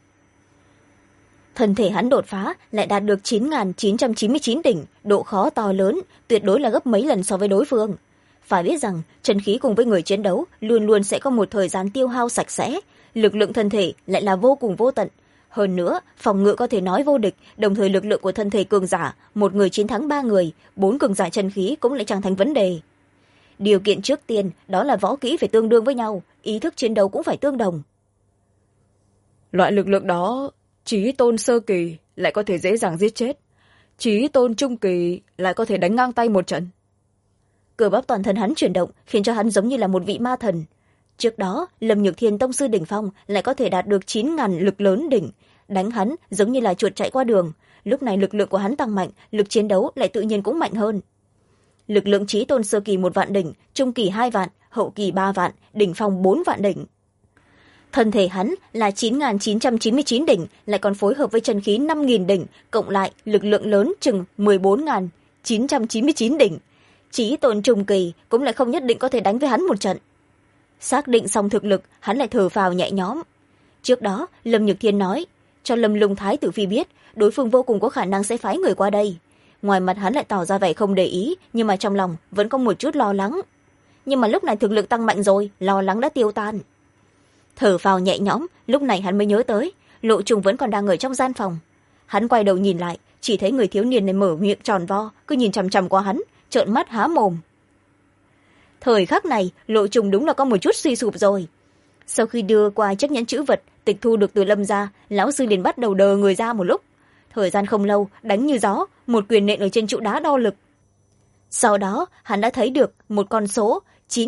Thân thể hắn đột phá lại đạt được 9.999 đỉnh, độ khó to lớn, tuyệt đối là gấp mấy lần so với đối phương. Phải biết rằng, chân khí cùng với người chiến đấu luôn luôn sẽ có một thời gian tiêu hao sạch sẽ, lực lượng thân thể lại là vô cùng vô tận. Hơn nữa, phòng ngự có thể nói vô địch, đồng thời lực lượng của thân thể cường giả, một người chiến thắng 3 người, 4 cường giả chân khí cũng lại chẳng thành vấn đề. Điều kiện trước tiên đó là võ kỹ phải tương đương với nhau, ý thức chiến đấu cũng phải tương đồng. Loại lực lượng đó, chí tôn sơ kỳ lại có thể dễ dàng giết chết, chí tôn trung kỳ lại có thể đánh ngang tay một trận. Cơ bắp toàn thân hắn chuyển động khiến cho hắn giống như là một vị ma thần. Trước đó, Lâm Nhược Thiên tông sư đỉnh phong lại có thể đạt được 9.000 lực lớn đỉnh, đánh hắn giống như là chuột chạy qua đường. Lúc này lực lượng của hắn tăng mạnh, lực chiến đấu lại tự nhiên cũng mạnh hơn. Lực lượng chí tôn sơ kỳ 1 vạn đỉnh, trung kỳ 2 vạn, hậu kỳ 3 vạn, đỉnh phong 4 vạn đỉnh. Thân thể hắn là 9.999 đỉnh, lại còn phối hợp với chân khí 5.000 đỉnh, cộng lại lực lượng lớn chừng 14.999 đỉnh. Chí tôn trung kỳ cũng lại không nhất định có thể đánh với hắn một trận. Xác định xong thực lực, hắn lại thở phào nhẹ nhõm. Trước đó, Lâm Nhược Thiên nói cho Lâm Lung Thái tử phi biết đối phương vô cùng có khả năng sẽ phái người qua đây. Ngoài mặt hắn lại tỏ ra vẻ không để ý, nhưng mà trong lòng vẫn có một chút lo lắng. Nhưng mà lúc này thực lực tăng mạnh rồi, lo lắng đã tiêu tan. Thở phào nhẹ nhõm, lúc này hắn mới nhớ tới Lộ Trùng vẫn còn đang ở trong gian phòng. Hắn quay đầu nhìn lại, chỉ thấy người thiếu niên này mở miệng tròn vo, cứ nhìn chằm chằm qua hắn, trợn mắt há mồm. Thời khắc này, Lộ Trùng đúng là có một chút suy sụp rồi. Sau khi đưa qua chiếc nhẫn chữ vật tịch thu được từ Lâm gia, lão sư liền bắt đầu đờ người ra một lúc. Thời gian không lâu, đánh như gió, một quyền nện ở trên trụ đá đo lực. Sau đó, hắn đã thấy được một con số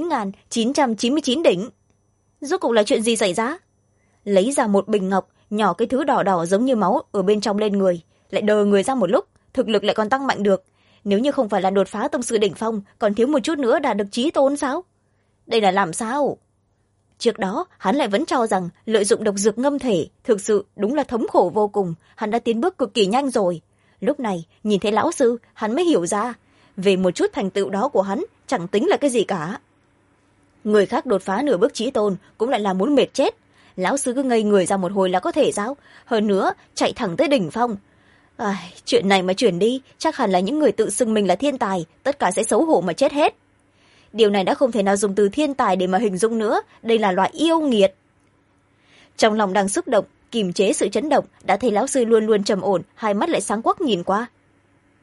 9.999 đỉnh. Rốt cuộc là chuyện gì xảy ra? Lấy ra một bình ngọc, nhỏ cái thứ đỏ đỏ giống như máu ở bên trong lên người, lại đờ người ra một lúc, thực lực lại còn tăng mạnh được. Nếu như không phải là đột phá tông sư đỉnh phong, còn thiếu một chút nữa đạt được chí tôn sao? Đây là làm sao? Trước đó, hắn lại vẫn cho rằng lợi dụng độc dược ngâm thể, thực sự đúng là thống khổ vô cùng, hắn đã tiến bước cực kỳ nhanh rồi. Lúc này, nhìn thấy lão sư, hắn mới hiểu ra, về một chút thành tựu đó của hắn, chẳng tính là cái gì cả. Người khác đột phá nửa bước chí tôn, cũng lại là muốn mệt chết. Lão sư cứ ngây người ra một hồi là có thể sao? Hơn nữa, chạy thẳng tới đỉnh phong. Chuyện này mà chuyển đi, chắc hẳn là những người tự xưng mình là thiên tài, tất cả sẽ xấu hổ mà chết hết. Điều này đã không thể nào dùng từ thiên tài để mà hình dung nữa, đây là loại yêu nghiệt. Trong lòng đang xúc động, kiềm chế sự chấn động, đã thấy lão sư luôn luôn trầm ổn, hai mắt lại sáng quắc nhìn qua.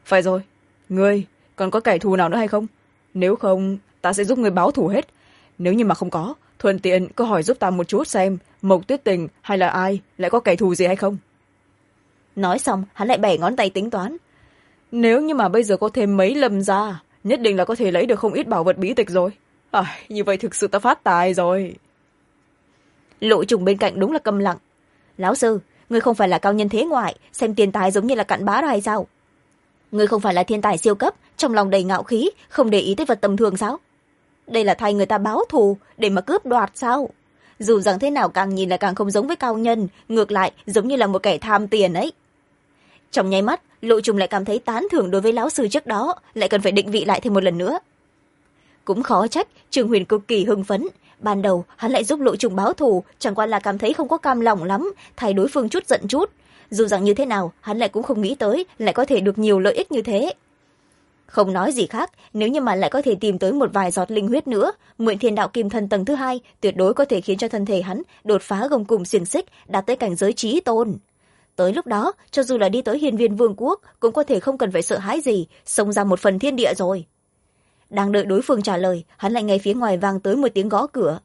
phải rồi, ngươi còn có kẻ thù nào nữa hay không? Nếu không ta sẽ giúp ngươi báo thù hết. Nếu như mà không có, thuận tiện cứ hỏi giúp ta một chút xem Mộc Tuyết Tình hay là ai lại có kẻ thù gì hay không. Nói xong hắn lại bẻ ngón tay tính toán. Nếu như mà bây giờ có thêm mấy Lâm gia, nhất định là có thể lấy được không ít bảo vật bí tịch rồi. Như vậy thực sự ta phát tài rồi. Lộ Trùng bên cạnh đúng là câm lặng. Lão sư, ngươi không phải là cao nhân thế ngoại, xem tiền tài giống như là cặn bã đó hay sao? Ngươi không phải là thiên tài siêu cấp, trong lòng đầy ngạo khí, không để ý tới vật tầm thường sao? Đây là thay người ta báo thù để mà cướp đoạt sao? Dù rằng thế nào càng nhìn là càng không giống với cao nhân, ngược lại giống như là một kẻ tham tiền ấy. Trong nháy mắt, Lộ Trùng lại cảm thấy tán thưởng đối với lão sư trước đó, lại cần phải định vị lại thêm một lần nữa. Cũng khó trách Trương Huyền cực kỳ hưng phấn. Ban đầu hắn lại giúp Lộ Trùng báo thù, chẳng qua là cảm thấy không có cam lòng lắm, thay đối phương chút giận chút. Dù rằng như thế nào, hắn lại cũng không nghĩ tới lại có thể được nhiều lợi ích như thế. Không nói gì khác, nếu như mà lại có thể tìm tới một vài giọt linh huyết nữa, Mượn Thiên Đạo Kim Thân tầng thứ 2 tuyệt đối có thể khiến cho thân thể hắn đột phá gông cùm xiềng xích, đạt tới cảnh giới chí tôn. Tới lúc đó, cho dù là đi tới Hiên Viên Vương quốc, cũng có thể không cần phải sợ hãi gì, xông ra một phần thiên địa rồi. Đang đợi đối phương trả lời, hắn lại nghe phía ngoài vang tới một tiếng gõ cửa.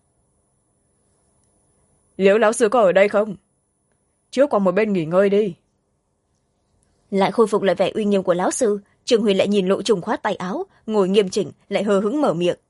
Liễu lão sư có ở đây không? Trước qua một bên nghỉ ngơi đi. Lại khôi phục lại vẻ uy nghiêm của lão sư, Trương Huyền lại nhìn Lộ Trùng khoát tay áo, ngồi nghiêm chỉnh, lại hờ hững mở miệng.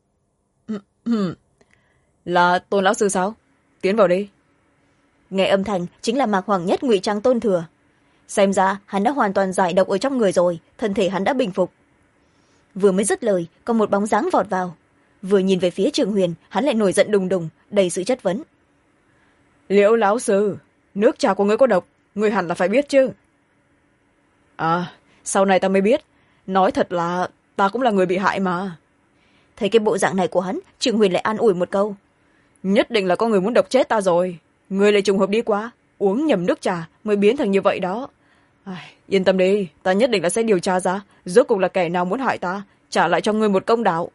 Là Tôn lão sư sao? Tiến vào đi. Nghe âm thanh chính là Mạc Hoàng Nhất ngụy trang Tôn Thừa. Xem ra hắn đã hoàn toàn giải độc ở trong người rồi, thân thể hắn đã bình phục. Vừa mới dứt lời, có một bóng dáng vọt vào. Vừa nhìn về phía Trương Huyền, hắn lại nổi giận đùng đùng, đầy sự chất vấn. Liễu lão sư, nước trà của ngươi có độc, ngươi hẳn là phải biết chứ. Sau này ta mới biết. Nói thật là ta cũng là người bị hại mà. Thấy cái bộ dạng này của hắn, Trương Huyền lại an ủi một câu. Nhất định là có người muốn độc chết ta rồi. Ngươi lại trùng hợp đi qua, uống nhầm nước trà mới biến thành như vậy đó. Yên tâm đi, ta nhất định là sẽ điều tra ra rốt cuộc là kẻ nào muốn hại ta, trả lại cho ngươi một công đạo.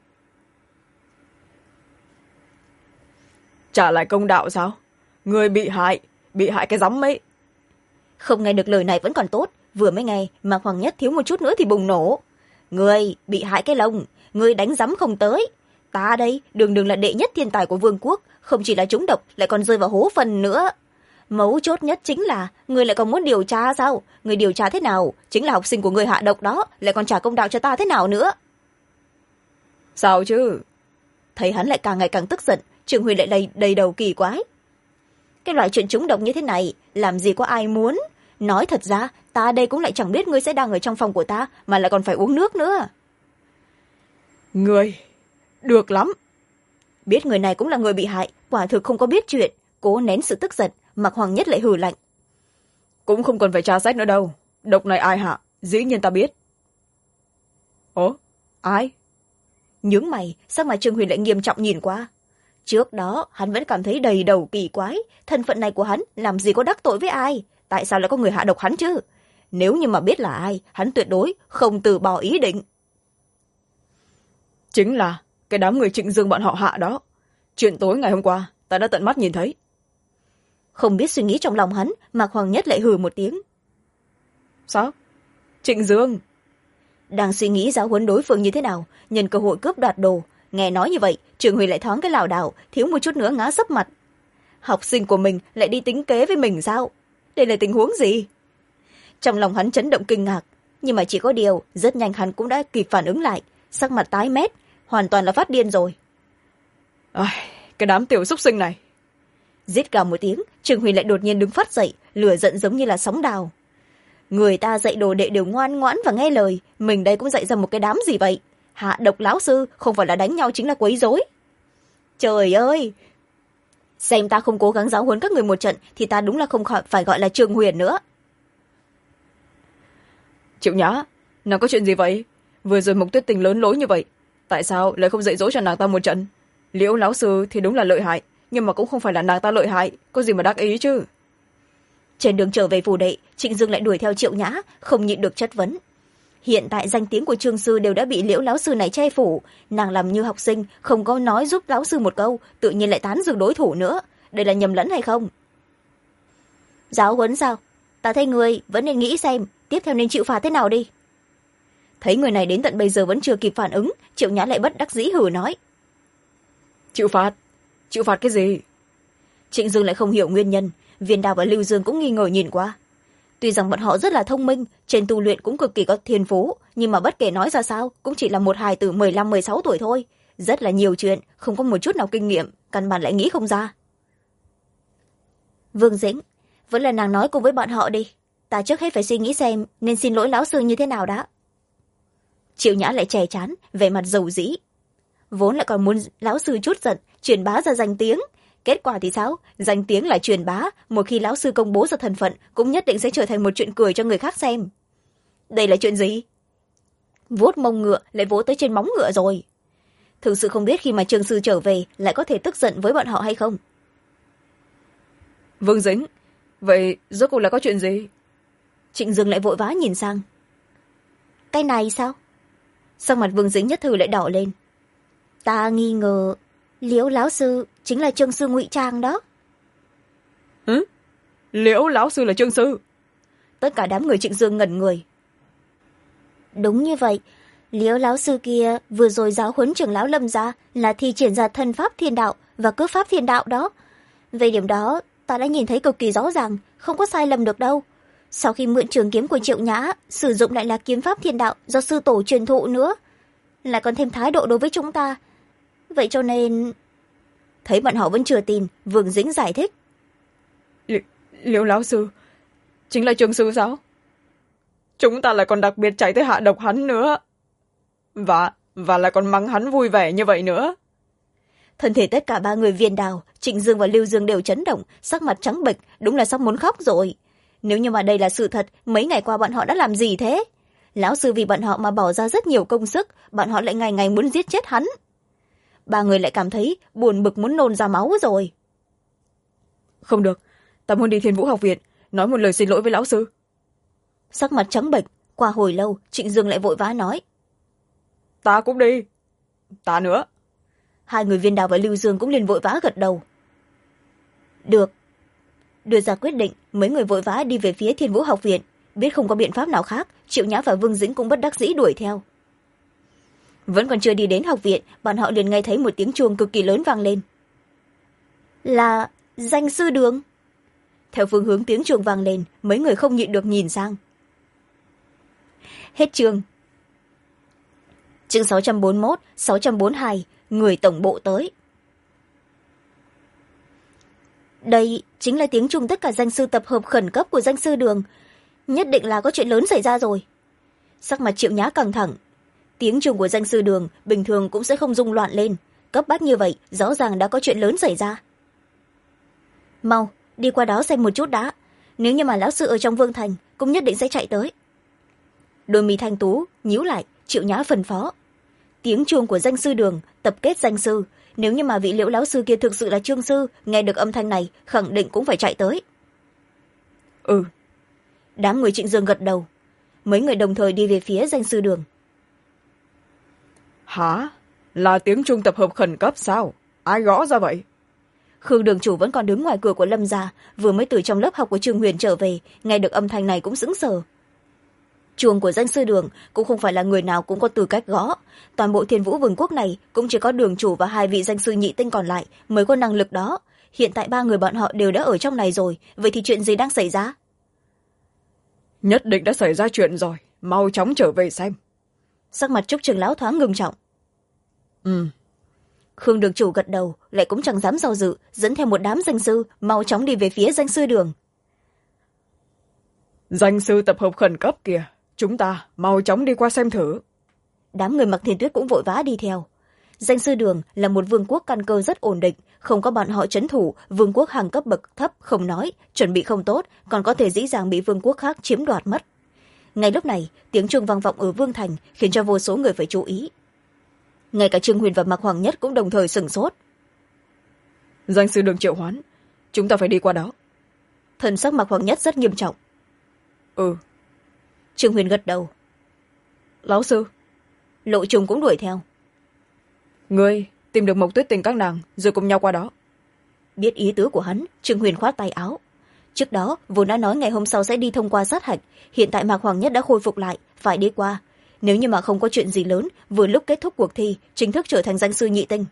Trả lại công đạo sao? Ngươi bị hại cái giấm ấy. Không nghe được lời này vẫn còn tốt, vừa mới nghe Mạc Hoàng Nhất thiếu một chút nữa thì bùng nổ. Ngươi bị hại cái lông, ngươi đánh giấm không tới. Ta đây đường đường là đệ nhất thiên tài của vương quốc, không chỉ là trúng độc lại còn rơi vào hố phần nữa. Mấu chốt nhất chính là ngươi lại còn muốn điều tra sao? Ngươi điều tra thế nào? Chính là học sinh của ngươi hạ độc đó, lại còn trả công đạo cho ta thế nào nữa? Sao chứ? Thấy hắn lại càng ngày càng tức giận, Trương Huy lại đầy đầu kỳ quái. Cái loại chuyện trúng độc như thế này, làm gì có ai muốn? Nói thật ra, ta đây cũng lại chẳng biết ngươi sẽ đang ở trong phòng của ta, mà lại còn phải uống nước nữa. Ngươi, được lắm. Biết người này cũng là người bị hại, quả thực không có biết chuyện, cố nén sự tức giận, Mạc Hoàng Nhất lại hừ lạnh. Cũng không cần phải tra xét nữa đâu, độc này ai hạ, dĩ nhiên ta biết. Ủa, ai? Nhướng mày, sắc mặt Trương Huyền lại nghiêm trọng nhìn qua. Trước đó, hắn vẫn cảm thấy đầy đầu kỳ quái, thân phận này của hắn làm gì có đắc tội với ai, tại sao lại có người hạ độc hắn chứ? Nếu như mà biết là ai, hắn tuyệt đối không từ bỏ ý định. Chính là cái đám người Trịnh Dương bọn họ hạ đó. Chuyện tối ngày hôm qua, ta đã tận mắt nhìn thấy. Không biết suy nghĩ trong lòng hắn, Mạc Hoàng Nhất lại hừ một tiếng. Sao? Trịnh Dương? Đang suy nghĩ giáo huấn đối phương như thế nào, nhân cơ hội cướp đoạt đồ. Nghe nói như vậy, Trường Huy lại thoáng cái lảo đảo, thiếu một chút nữa ngã sấp mặt. Học sinh của mình lại đi tính kế với mình sao? Đây là tình huống gì? Trong lòng hắn chấn động kinh ngạc, nhưng mà chỉ có điều, rất nhanh hắn cũng đã kịp phản ứng lại, sắc mặt tái mét, hoàn toàn là phát điên rồi. Cái đám tiểu xúc sinh này. Rít gào một tiếng, Trường Huy lại đột nhiên đứng phát dậy, lửa giận giống như là sóng đào. Người ta dạy đồ đệ đều ngoan ngoãn và nghe lời, mình đây cũng dạy ra một cái đám gì vậy? Hạ độc lão sư không phải là đánh nhau chính là quấy rối. Trời ơi! Xem ta không cố gắng giáo huấn các người một trận thì ta đúng là không phải gọi là Trường Huyền nữa. Triệu Nhã, nàng có chuyện gì vậy? Vừa rồi Mộc Tuyết Tình lớn lối như vậy, tại sao lại không dạy dỗ cho nàng ta một trận? Liễu lão sư thì đúng là lợi hại, nhưng mà cũng không phải là nàng ta lợi hại, có gì mà đắc ý chứ. Trên đường trở về phủ đệ, Trịnh Dương lại đuổi theo Triệu Nhã, không nhịn được chất vấn. Hiện tại danh tiếng của Trương sư đều đã bị Liễu lão sư này che phủ, nàng làm như học sinh không có nói giúp lão sư một câu, tự nhiên lại tán dương đối thủ nữa, đây là nhầm lẫn hay không? Giáo huấn sao? Ta thấy người vẫn nên nghĩ xem tiếp theo nên chịu phạt thế nào đi. thấy người này đến tận bây giờ vẫn chưa kịp phản ứng, Triệu Nhã lại bất đắc dĩ hừ nói: chịu phạt cái gì? Trịnh Dương lại không hiểu nguyên nhân. Viên Đào và Lưu Dương cũng nghi ngờ nhìn qua. Tuy rằng bọn họ rất là thông minh, trên tu luyện cũng cực kỳ có thiên phú, nhưng mà bất kể nói ra sao cũng chỉ là một hài tử 15-16 tuổi thôi, rất là nhiều chuyện, không có một chút nào kinh nghiệm, căn bản lại nghĩ không ra. Vương Dĩnh, vẫn là nàng nói cùng với bọn họ đi, ta trước hết phải suy nghĩ xem nên xin lỗi lão sư như thế nào đã. Triệu Nhã lại chè chán, vẻ mặt dầu dĩ. Vốn lại còn muốn lão sư chút giận, truyền bá ra danh tiếng. Kết quả thì sao? Danh tiếng là truyền bá, một khi lão sư công bố ra thân phận cũng nhất định sẽ trở thành một chuyện cười cho người khác xem. Đây là chuyện gì? Vuốt mông ngựa lại vỗ tới trên móng ngựa rồi. Thực sự không biết khi mà Trương sư trở về lại có thể tức giận với bọn họ hay không. Vương Dĩnh, vậy rốt cuộc là có chuyện gì? Trịnh Dương lại vội vã nhìn sang. Cái này sao? Sắc mặt Vương Dĩnh nhất thời lại đỏ lên. Ta nghi ngờ Liễu lão sư chính là Trương sư ngụy trang đó. Ừ? Liễu lão sư là Trương sư? Tất cả đám người Trịnh Dương ngẩn người. Đúng như vậy, Liễu lão sư kia vừa rồi giáo huấn trưởng lão Lâm gia là thi triển ra thân pháp thiên đạo và cước pháp thiên đạo đó. Về điểm đó ta đã nhìn thấy cực kỳ rõ ràng, không có sai lầm được đâu. Sau khi mượn trường kiếm của Triệu Nhã, sử dụng lại là kiếm pháp thiên đạo do sư tổ truyền thụ nữa, lại còn thêm thái độ đối với chúng ta. Vậy cho nên... Thấy bọn họ vẫn chưa tin, Vương Dĩnh giải thích. Liễu lão sư chính là Trương sư sao? Chúng ta lại còn đặc biệt chạy tới hạ độc hắn nữa. Và lại còn mắng hắn vui vẻ như vậy nữa. Thân thể tất cả ba người Viên Đào, Trịnh Dương và Lưu Dương đều chấn động, sắc mặt trắng bệch, đúng là sắp muốn khóc rồi. Nếu như mà đây là sự thật, mấy ngày qua bọn họ đã làm gì thế? Lão sư vì bọn họ mà bỏ ra rất nhiều công sức, bọn họ lại ngày ngày muốn giết chết hắn. Ba người lại cảm thấy buồn bực muốn nôn ra máu rồi. Không được, ta muốn đi Thiên Vũ học viện, nói một lời xin lỗi với lão sư. Sắc mặt trắng bệch, qua hồi lâu, Trịnh Dương lại vội vã nói. Ta cũng đi. Ta nữa. Hai người Viên Đào và Lưu Dương cũng liền vội vã gật đầu. Được. Đưa ra quyết định, mấy người vội vã đi về phía Thiên Vũ học viện. Biết không có biện pháp nào khác, Triệu Nhã và Vương Dĩnh cũng bất đắc dĩ đuổi theo. Vẫn còn chưa đi đến học viện, bọn họ liền nghe thấy một tiếng chuông cực kỳ lớn vang lên. Là danh sư đường. Theo phương hướng tiếng chuông vang lên, mấy người không nhịn được nhìn sang. Hết chương. Chương 641, 642, người tổng bộ tới. Đây chính là tiếng chuông tất cả danh sư tập hợp khẩn cấp của danh sư đường. Nhất định là có chuyện lớn xảy ra rồi. Sắc mặt Triệu Nhã căng thẳng. Tiếng chuông của danh sư đường bình thường cũng sẽ không rung loạn lên. Cấp bách như vậy, rõ ràng đã có chuyện lớn xảy ra. Mau, đi qua đó xem một chút đã. Nếu như mà lão sư ở trong Vương Thành, cũng nhất định sẽ chạy tới. Đôi mi thanh tú, nhíu lại, Triệu Nhã phân phó. Tiếng chuông của danh sư đường, tập kết danh sư. Nếu như mà vị Liễu lão sư kia thực sự là Trương sư, nghe được âm thanh này, khẳng định cũng phải chạy tới. Ừ. Đám người Trịnh Dương gật đầu. Mấy người đồng thời đi về phía danh sư đường. Hả? Là tiếng chuông tập hợp khẩn cấp sao? Ai gõ ra vậy? Khương đường chủ vẫn còn đứng ngoài cửa của Lâm gia, vừa mới từ trong lớp học của Trương Huyền trở về, nghe được âm thanh này cũng sững sờ. Chuông của danh sư đường cũng không phải là người nào cũng có tư cách gõ. Toàn bộ Thiên Vũ Vương quốc này cũng chỉ có đường chủ và hai vị danh sư nhị tinh còn lại mới có năng lực đó. Hiện tại ba người bọn họ đều đã ở trong này rồi, vậy thì chuyện gì đang xảy ra? Nhất định đã xảy ra chuyện rồi, mau chóng trở về xem. Sắc mặt Trúc trưởng lão thoáng ngưng trọng. Ừ. Khương đường chủ gật đầu, lại cũng chẳng dám do dự, dẫn theo một đám danh sư mau chóng đi về phía danh sư đường. Danh sư tập hợp khẩn cấp kìa, chúng ta mau chóng đi qua xem thử. Đám người Mặc Thiên Tuyết cũng vội vã đi theo. Danh sư đường là một vương quốc căn cơ rất ổn định, không có bọn họ trấn thủ, vương quốc hàng cấp bậc thấp không nói, chuẩn bị không tốt, còn có thể dễ dàng bị vương quốc khác chiếm đoạt mất. Ngay lúc này, tiếng chuông vang vọng ở Vương Thành khiến cho vô số người phải chú ý. Ngay cả Trương Huyền và Mạc Hoàng Nhất cũng đồng thời sửng sốt. Danh sư đường triệu hoán, chúng ta phải đi qua đó. Thần sắc Mạc Hoàng Nhất rất nghiêm trọng. Ừ. Trương Huyền gật đầu. Lão sư. Lộ Trùng cũng đuổi theo. Ngươi tìm được Mộc Tuyết Tình các nàng rồi cùng nhau qua đó. Biết ý tứ của hắn, Trương Huyền khoát tay áo. Trước đó vốn đã nói ngày hôm sau sẽ đi thông qua sát hạch, hiện tại Mạc Hoàng Nhất đã khôi phục lại, phải đi qua. nếu như mà không có chuyện gì lớn vừa lúc kết thúc cuộc thi chính thức trở thành danh sư nhị tinh.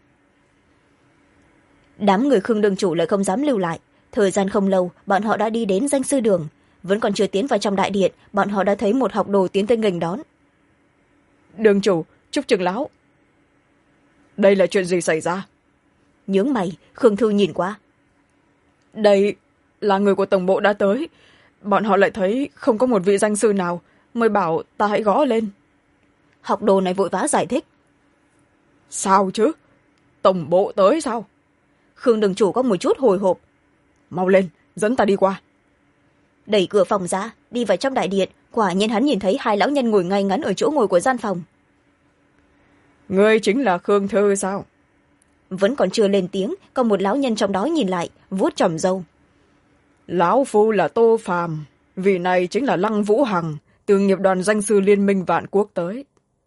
Đám người Khương đường chủ lại không dám lưu lại. Thời gian không lâu bọn họ đã đi đến danh sư đường. Vẫn còn chưa tiến vào trong đại điện, bọn họ đã thấy một học đồ tiến tới nghênh đón. Đường chủ, Trúc trưởng lão. Đây là chuyện gì xảy ra? Nhướng mày, Khương Thư nhìn qua. Đây là người của tổng bộ đã tới. Bọn họ lại thấy không có một vị danh sư nào, mới bảo ta hãy gõ lên. Học đồ này vội vã giải thích. Sao chứ? Tổng bộ tới sao? Khương đường chủ có một chút hồi hộp. Mau lên, dẫn ta đi qua. Đẩy cửa phòng ra, đi vào trong đại điện, quả nhiên hắn nhìn thấy hai lão nhân ngồi ngay ngắn ở chỗ ngồi của gian phòng. Ngươi chính là Khương Thư sao? Vẫn còn chưa lên tiếng, có một lão nhân trong đó nhìn lại, vuốt chòm râu. Lão phu là Tô Phàm, vị này chính là Lăng Vũ Hằng, từ nghiệp đoàn danh sư Liên minh Vạn Quốc tới.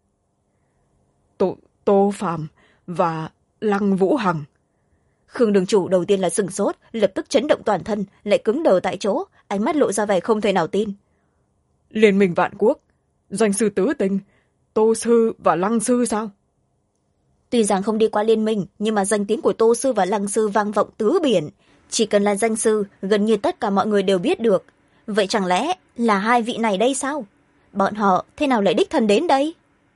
Tô Phàm và Lăng Vũ Hằng. Khương đường chủ đầu tiên là sửng sốt, lập tức chấn động toàn thân, lại cứng đờ tại chỗ, ánh mắt lộ ra vẻ không thể nào tin. Liên minh Vạn Quốc, danh sư tứ tinh, Tô sư và Lăng sư sao? Tuy rằng không đi qua liên minh, nhưng mà danh tiếng của Tô sư và Lăng sư vang vọng tứ biển. Chỉ cần là danh sư, gần như tất cả mọi người đều biết được. Vậy chẳng lẽ là hai vị này đây sao? Bọn họ thế nào lại đích thân đến đây?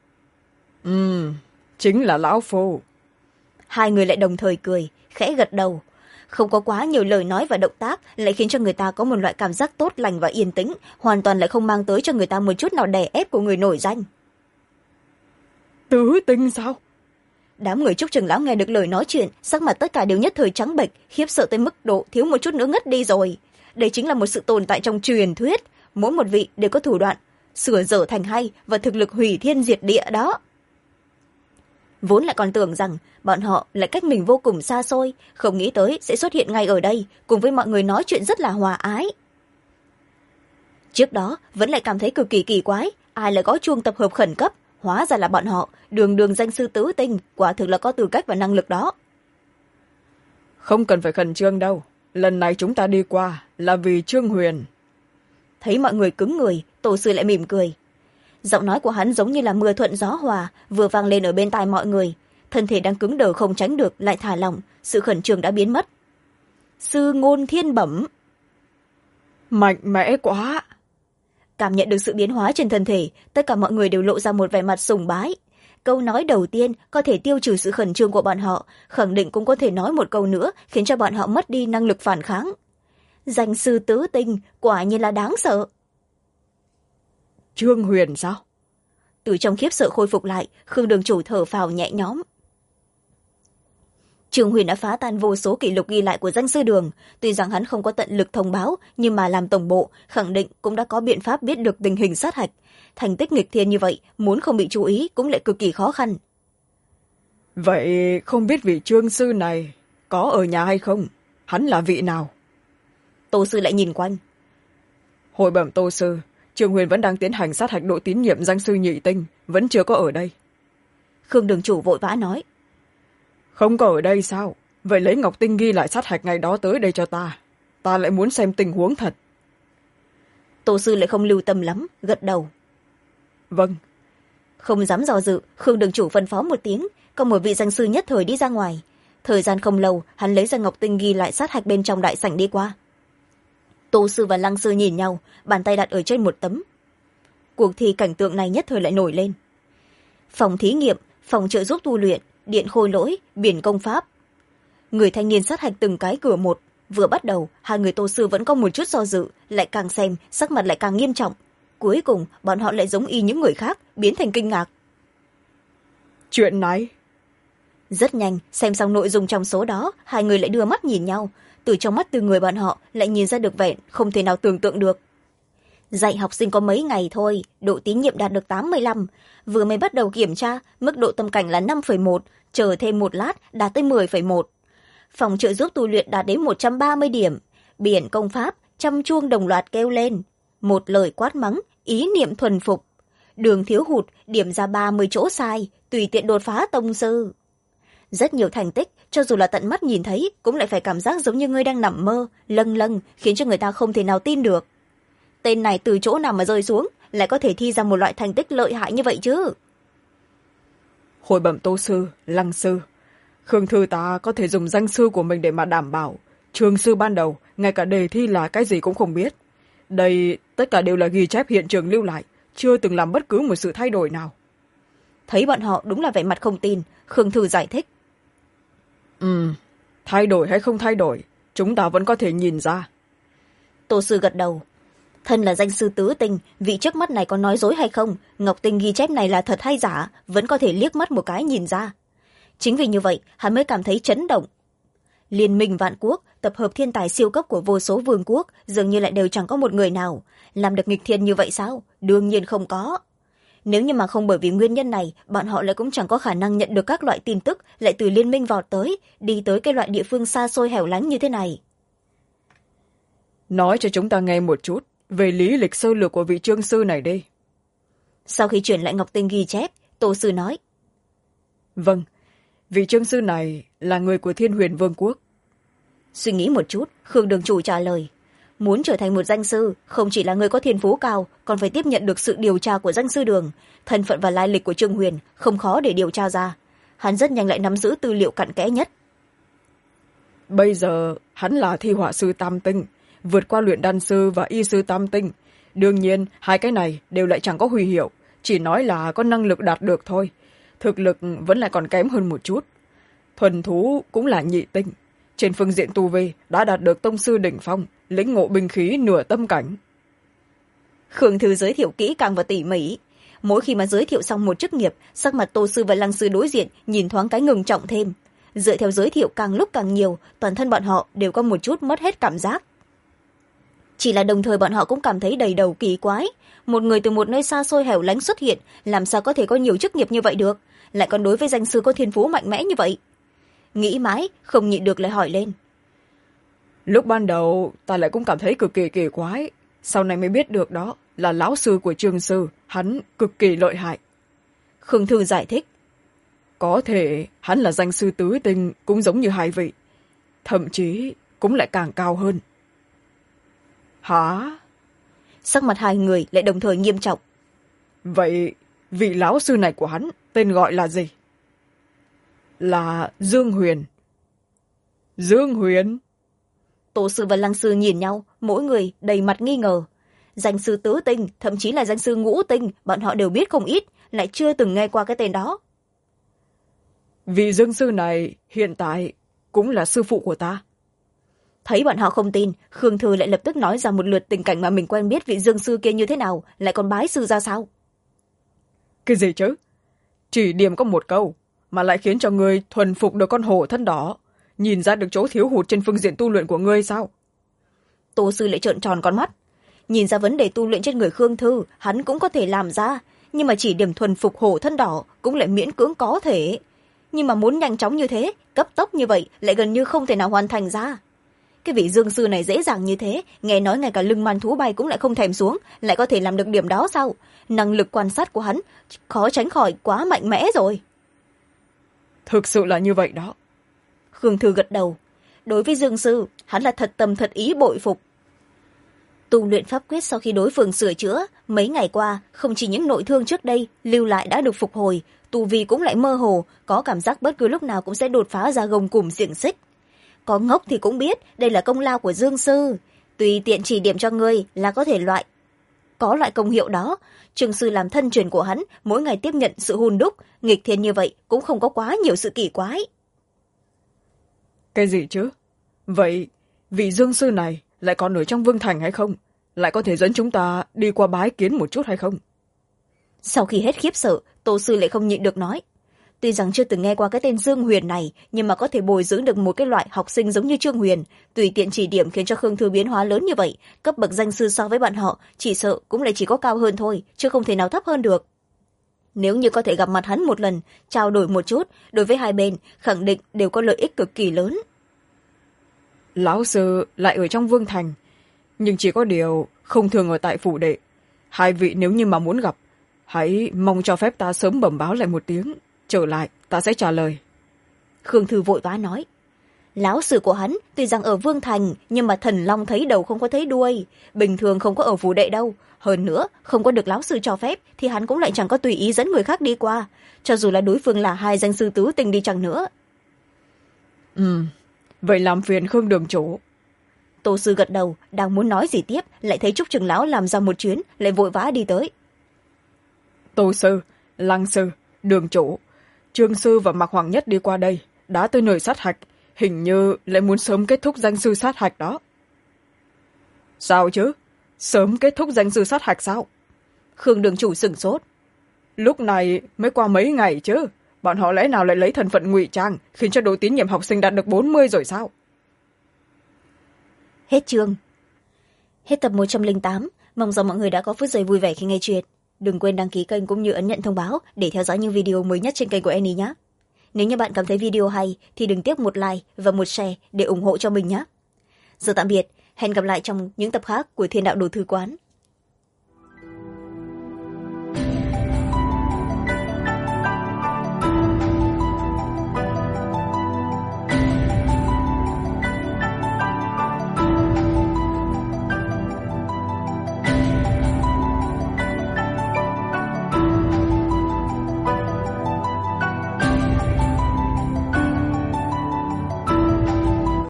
Chính là lão phu. Hai người lại đồng thời cười, khẽ gật đầu. Không có quá nhiều lời nói và động tác lại khiến cho người ta có một loại cảm giác tốt lành và yên tĩnh, hoàn toàn lại không mang tới cho người ta một chút nào đè ép của người nổi danh. Tứ tinh sao? Đám người Trúc trưởng lão nghe được lời nói chuyện, sắc mặt tất cả đều nhất thời trắng bệch, khiếp sợ tới mức độ thiếu một chút nữa ngất đi rồi. Đây chính là một sự tồn tại trong truyền thuyết, mỗi một vị đều có thủ đoạn sửa dở thành hay và thực lực hủy thiên diệt địa đó. Vốn lại còn tưởng rằng bọn họ lại cách mình vô cùng xa xôi, không nghĩ tới sẽ xuất hiện ngay ở đây, cùng với mọi người nói chuyện rất là hòa ái. Trước đó vẫn lại cảm thấy cực kỳ kỳ quái, ai lại có chuông tập hợp khẩn cấp, hóa ra là bọn họ, đường đường danh sư tứ tinh, quả thực là có tư cách và năng lực đó. Không cần phải khẩn trương đâu, lần này chúng ta đi qua là vì Trương Huyền. Thấy mọi người cứng người, Tổ sư lại mỉm cười. Giọng nói của hắn giống như là mưa thuận gió hòa, vừa vang lên ở bên tai mọi người. Thân thể đang cứng đờ không tránh được, lại thả lỏng, sự khẩn trương đã biến mất. Sư ngôn thiên bẩm. Mạnh mẽ quá. Cảm nhận được sự biến hóa trên thân thể, tất cả mọi người đều lộ ra một vẻ mặt sùng bái. Câu nói đầu tiên có thể tiêu trừ sự khẩn trương của bọn họ, khẳng định cũng có thể nói một câu nữa khiến cho bọn họ mất đi năng lực phản kháng. Danh sư tứ tinh quả nhiên là đáng sợ. Trương Huyền sao? Từ trong khiếp sợ khôi phục lại, Khương đường chủ thở phào nhẹ nhõm. Trương Huyền đã phá tan vô số kỷ lục ghi lại của danh sư đường. Tuy rằng hắn không có tận lực thông báo, nhưng mà làm tổng bộ, khẳng định cũng đã có biện pháp biết được tình hình sát hạch. Thành tích nghịch thiên như vậy, muốn không bị chú ý cũng lại cực kỳ khó khăn. Vậy không biết vị Trương sư này có ở nhà hay không? Hắn là vị nào? Tô sư lại nhìn quanh. Hồi bẩm Tô sư, Trương Huyền vẫn đang tiến hành sát hạch độ tín nhiệm danh sư nhị tinh, vẫn chưa có ở đây. Khương đường chủ vội vã nói. Không có ở đây sao? Vậy lấy ngọc tinh ghi lại sát hạch ngày đó tới đây cho ta. Ta lại muốn xem tình huống thật. Tô sư lại không lưu tâm lắm, gật đầu. Vâng. Không dám dò dự, Khương đường chủ phân phó một tiếng, có một vị danh sư nhất thời đi ra ngoài. Thời gian không lâu, hắn lấy ra ngọc tinh ghi lại sát hạch bên trong đại sảnh đi qua. Tô sư và Lăng sư nhìn nhau, bàn tay đặt ở trên một tấm. Cuộc thi cảnh tượng này nhất thời lại nổi lên. Phòng thí nghiệm, phòng trợ giúp tu luyện, điện khôi lỗi, biển công pháp. Người thanh niên sát hạch từng cái cửa một. Vừa bắt đầu, hai người Tô sư vẫn có một chút do dự, lại càng xem, sắc mặt lại càng nghiêm trọng. Cuối cùng, bọn họ lại giống y những người khác, biến thành kinh ngạc. Chuyện này... Rất nhanh, xem xong nội dung trong số đó, hai người lại đưa mắt nhìn nhau. Từ trong mắt từ người bọn họ lại nhìn ra được vẻ không thể nào tưởng tượng được. Dạy học sinh có mấy ngày thôi, độ tín nhiệm đạt được 85. Vừa mới bắt đầu kiểm tra, mức độ tâm cảnh là 5,1, chờ thêm một lát đạt tới 10,1. Phòng trợ giúp tu luyện đạt đến 130 điểm. Biển công pháp, trăm chuông đồng loạt kêu lên. Một lời quát mắng, ý niệm thuần phục. Đường thiếu hụt, điểm ra 30 chỗ sai, tùy tiện đột phá tông sư. Rất nhiều thành tích, cho dù là tận mắt nhìn thấy, cũng lại phải cảm giác giống như ngươi đang nằm mơ, lâng lâng, khiến cho người ta không thể nào tin được. Tên này từ chỗ nào mà rơi xuống, lại có thể thi ra một loại thành tích lợi hại như vậy chứ? Hồi bẩm Tô sư, Lăng sư, Khương thư ta có thể dùng danh sư của mình để mà đảm bảo. Trường sư ban đầu ngay cả đề thi là cái gì cũng không biết. Đây tất cả đều là ghi chép hiện trường lưu lại, chưa từng làm bất cứ một sự thay đổi nào. Thấy bọn họ đúng là vẻ mặt không tin, Khương thư giải thích. Thay đổi hay không thay đổi, chúng ta vẫn có thể nhìn ra. Tô sư gật đầu. Thân là danh sư tứ tinh, vị trước mắt này có nói dối hay không, ngọc tinh ghi chép này là thật hay giả, vẫn có thể liếc mắt một cái nhìn ra. Chính vì như vậy hắn mới cảm thấy chấn động. Liên minh vạn quốc, tập hợp thiên tài siêu cấp của vô số vương quốc, dường như lại đều chẳng có một người nào làm được nghịch thiên như vậy sao? Đương nhiên không có. Nếu như mà không bởi vì nguyên nhân này, bọn họ lại cũng chẳng có khả năng nhận được các loại tin tức lại từ liên minh vọt tới, đi tới cái loại địa phương xa xôi hẻo lánh như thế này. Nói cho chúng ta nghe một chút về lý lịch sơ lược của vị trương sư này đi. Sau khi chuyển lại ngọc tinh ghi chép, Tô sư nói. Vâng, vị trương sư này là người của Thiên Huyền Vương quốc. Suy nghĩ một chút, Khương đường chủ trả lời. Muốn trở thành một danh sư, không chỉ là người có thiên phú cao, còn phải tiếp nhận được sự điều tra của danh sư đường. Thân phận và lai lịch của Trương Huyền không khó để điều tra ra. Hắn rất nhanh lại nắm giữ tư liệu cặn kẽ nhất. Bây giờ hắn là thi họa sư tam tinh, vượt qua luyện đan sư và y sư tam tinh. Đương nhiên hai cái này đều lại chẳng có huy hiệu, chỉ nói là có năng lực đạt được thôi. Thực lực vẫn lại còn kém hơn một chút. Thuần thú cũng là nhị tinh. Trên phương diện tu vi đã đạt được tông sư đỉnh phong, lĩnh ngộ binh khí nửa tâm cảnh. Khương thư giới thiệu kỹ càng và tỉ mỉ. Mỗi khi mà giới thiệu xong một chức nghiệp, sắc mặt Tô sư và Lăng sư đối diện nhìn thoáng cái ngừng trọng thêm. Dựa theo giới thiệu càng lúc càng nhiều, toàn thân bọn họ đều có một chút mất hết cảm giác. Chỉ là đồng thời bọn họ cũng cảm thấy đầy đầu kỳ quái. Một người từ một nơi xa xôi hẻo lánh xuất hiện, làm sao có thể có nhiều chức nghiệp như vậy được, lại còn đối với danh sư có thiên phú mạnh mẽ như vậy. Nghĩ mãi không nhịn được lại hỏi lên. Lúc ban đầu ta lại cũng cảm thấy cực kỳ kỳ quái, sau này mới biết được đó là lão sư của Trương sư, hắn cực kỳ lợi hại. Khương thư giải thích. Có thể hắn là danh sư tứ tinh cũng giống như hai vị, thậm chí cũng lại càng cao hơn. Hả? Sắc mặt hai người lại đồng thời nghiêm trọng. Vậy vị lão sư này của hắn tên gọi là gì? Là Dương Huyền. Dương Huyền? Tô sư và Lăng sư nhìn nhau, mỗi người đầy mặt nghi ngờ. Danh sư tứ tinh, thậm chí là danh sư ngũ tinh, bọn họ đều biết không ít, lại chưa từng nghe qua cái tên đó. Vị Dương sư này hiện tại cũng là sư phụ của ta. Thấy bọn họ không tin, Khương thư lại lập tức nói ra một lượt tình cảnh mà mình quen biết vị Dương sư kia như thế nào, lại còn bái sư ra sao. Cái gì chứ? Chỉ điểm có một câu mà lại khiến cho ngươi thuần phục được con hổ thân đỏ, nhìn ra được chỗ thiếu hụt trên phương diện tu luyện của ngươi sao? Tô sư lại trợn tròn con mắt. Nhìn ra vấn đề tu luyện trên người Khương thư hắn cũng có thể làm ra, nhưng mà chỉ điểm thuần phục hổ thân đỏ cũng lại miễn cưỡng có thể. Nhưng mà muốn nhanh chóng như thế, cấp tốc như vậy lại gần như không thể nào hoàn thành ra. Cái vị Dương sư này dễ dàng như thế, nghe nói ngay cả lưng man thú bay cũng lại không thèm xuống, lại có thể làm được điểm đó sao? Năng lực quan sát của hắn khó tránh khỏi quá mạnh mẽ rồi. Thực sự là như vậy đó. Khương thư gật đầu. Đối với Dương sư, hắn là thật tâm thật ý bội phục. Tu luyện pháp quyết sau khi đối phương sửa chữa, mấy ngày qua, không chỉ những nội thương trước đây lưu lại đã được phục hồi, tu vi cũng lại mơ hồ, có cảm giác bất cứ lúc nào cũng sẽ đột phá ra gông cùm xiềng xích. Có ngốc thì cũng biết đây là công lao của Dương sư, tùy tiện chỉ điểm cho ngươi là có thể có loại công hiệu đó. Trương sư làm thân truyền của hắn, mỗi ngày tiếp nhận sự hun đúc, nghịch thiên như vậy cũng không có quá nhiều sự kỳ quái. Cái gì chứ? Vậy vị Dương sư này lại còn ở trong Vương Thành hay không? Lại có thể dẫn chúng ta đi qua bái kiến một chút hay không? Sau khi hết khiếp sợ, Tô sư lại không nhịn được nói. Tuy rằng chưa từng nghe qua cái tên Dương Huyền này, nhưng mà có thể bồi dưỡng được một cái loại học sinh giống như Trương Huyền, tùy tiện chỉ điểm khiến cho Khương thư biến hóa lớn như vậy, cấp bậc danh sư so với bọn họ chỉ sợ cũng lại chỉ có cao hơn thôi, chứ không thể nào thấp hơn được. Nếu như có thể gặp mặt hắn một lần, trao đổi một chút, đối với hai bên khẳng định đều có lợi ích cực kỳ lớn. Lão sư lại ở trong Vương Thành, nhưng chỉ có điều không thường ở tại phủ đệ. Hai vị nếu như mà muốn gặp, hãy mong cho phép ta sớm bẩm báo lại một tiếng, trở lại ta sẽ trả lời. Khương thư vội vã nói. lão sư của hắn tuy rằng ở vương thành, nhưng mà thần long thấy đầu không có thấy đuôi, bình thường không có ở phủ đệ đâu. Hơn nữa không có được lão sư cho phép thì hắn cũng lại chẳng có tùy ý dẫn người khác đi qua, cho dù là đối phương là hai danh sư tứ tình đi chăng nữa. Vậy làm phiền Khương đường chủ. Tô sư gật đầu, đang muốn nói gì tiếp, lại thấy Trúc trưởng lão làm ra một chuyến, lại vội vã đi tới. Tô sư, Lăng sư, đường chủ, Trương sư và Mạc Hoàng Nhất đi qua đây, đã tới nơi sát hạch, hình như lại muốn sớm kết thúc danh sư sát hạch đó. Sao chứ? Sớm kết thúc danh sư sát hạch sao? Khương đường chủ sửng sốt. Lúc này mới qua mấy ngày chứ, bọn họ lẽ nào lại lấy thân phận ngụy trang khiến cho độ tín nhiệm học sinh đạt được 40 rồi sao? Hết chương. Hết tập 108. Mong rằng mọi người đã có phút giây vui vẻ khi nghe chuyện. Đừng quên đăng ký kênh cũng như ấn nhận thông báo để theo dõi những video mới nhất trên kênh của Annie nhé. Nếu như bạn cảm thấy video hay thì đừng tiếc một like và một share để ủng hộ cho mình nhé. Giờ tạm biệt, hẹn gặp lại trong những tập khác của Thiên Đạo Đồ Thư Quán.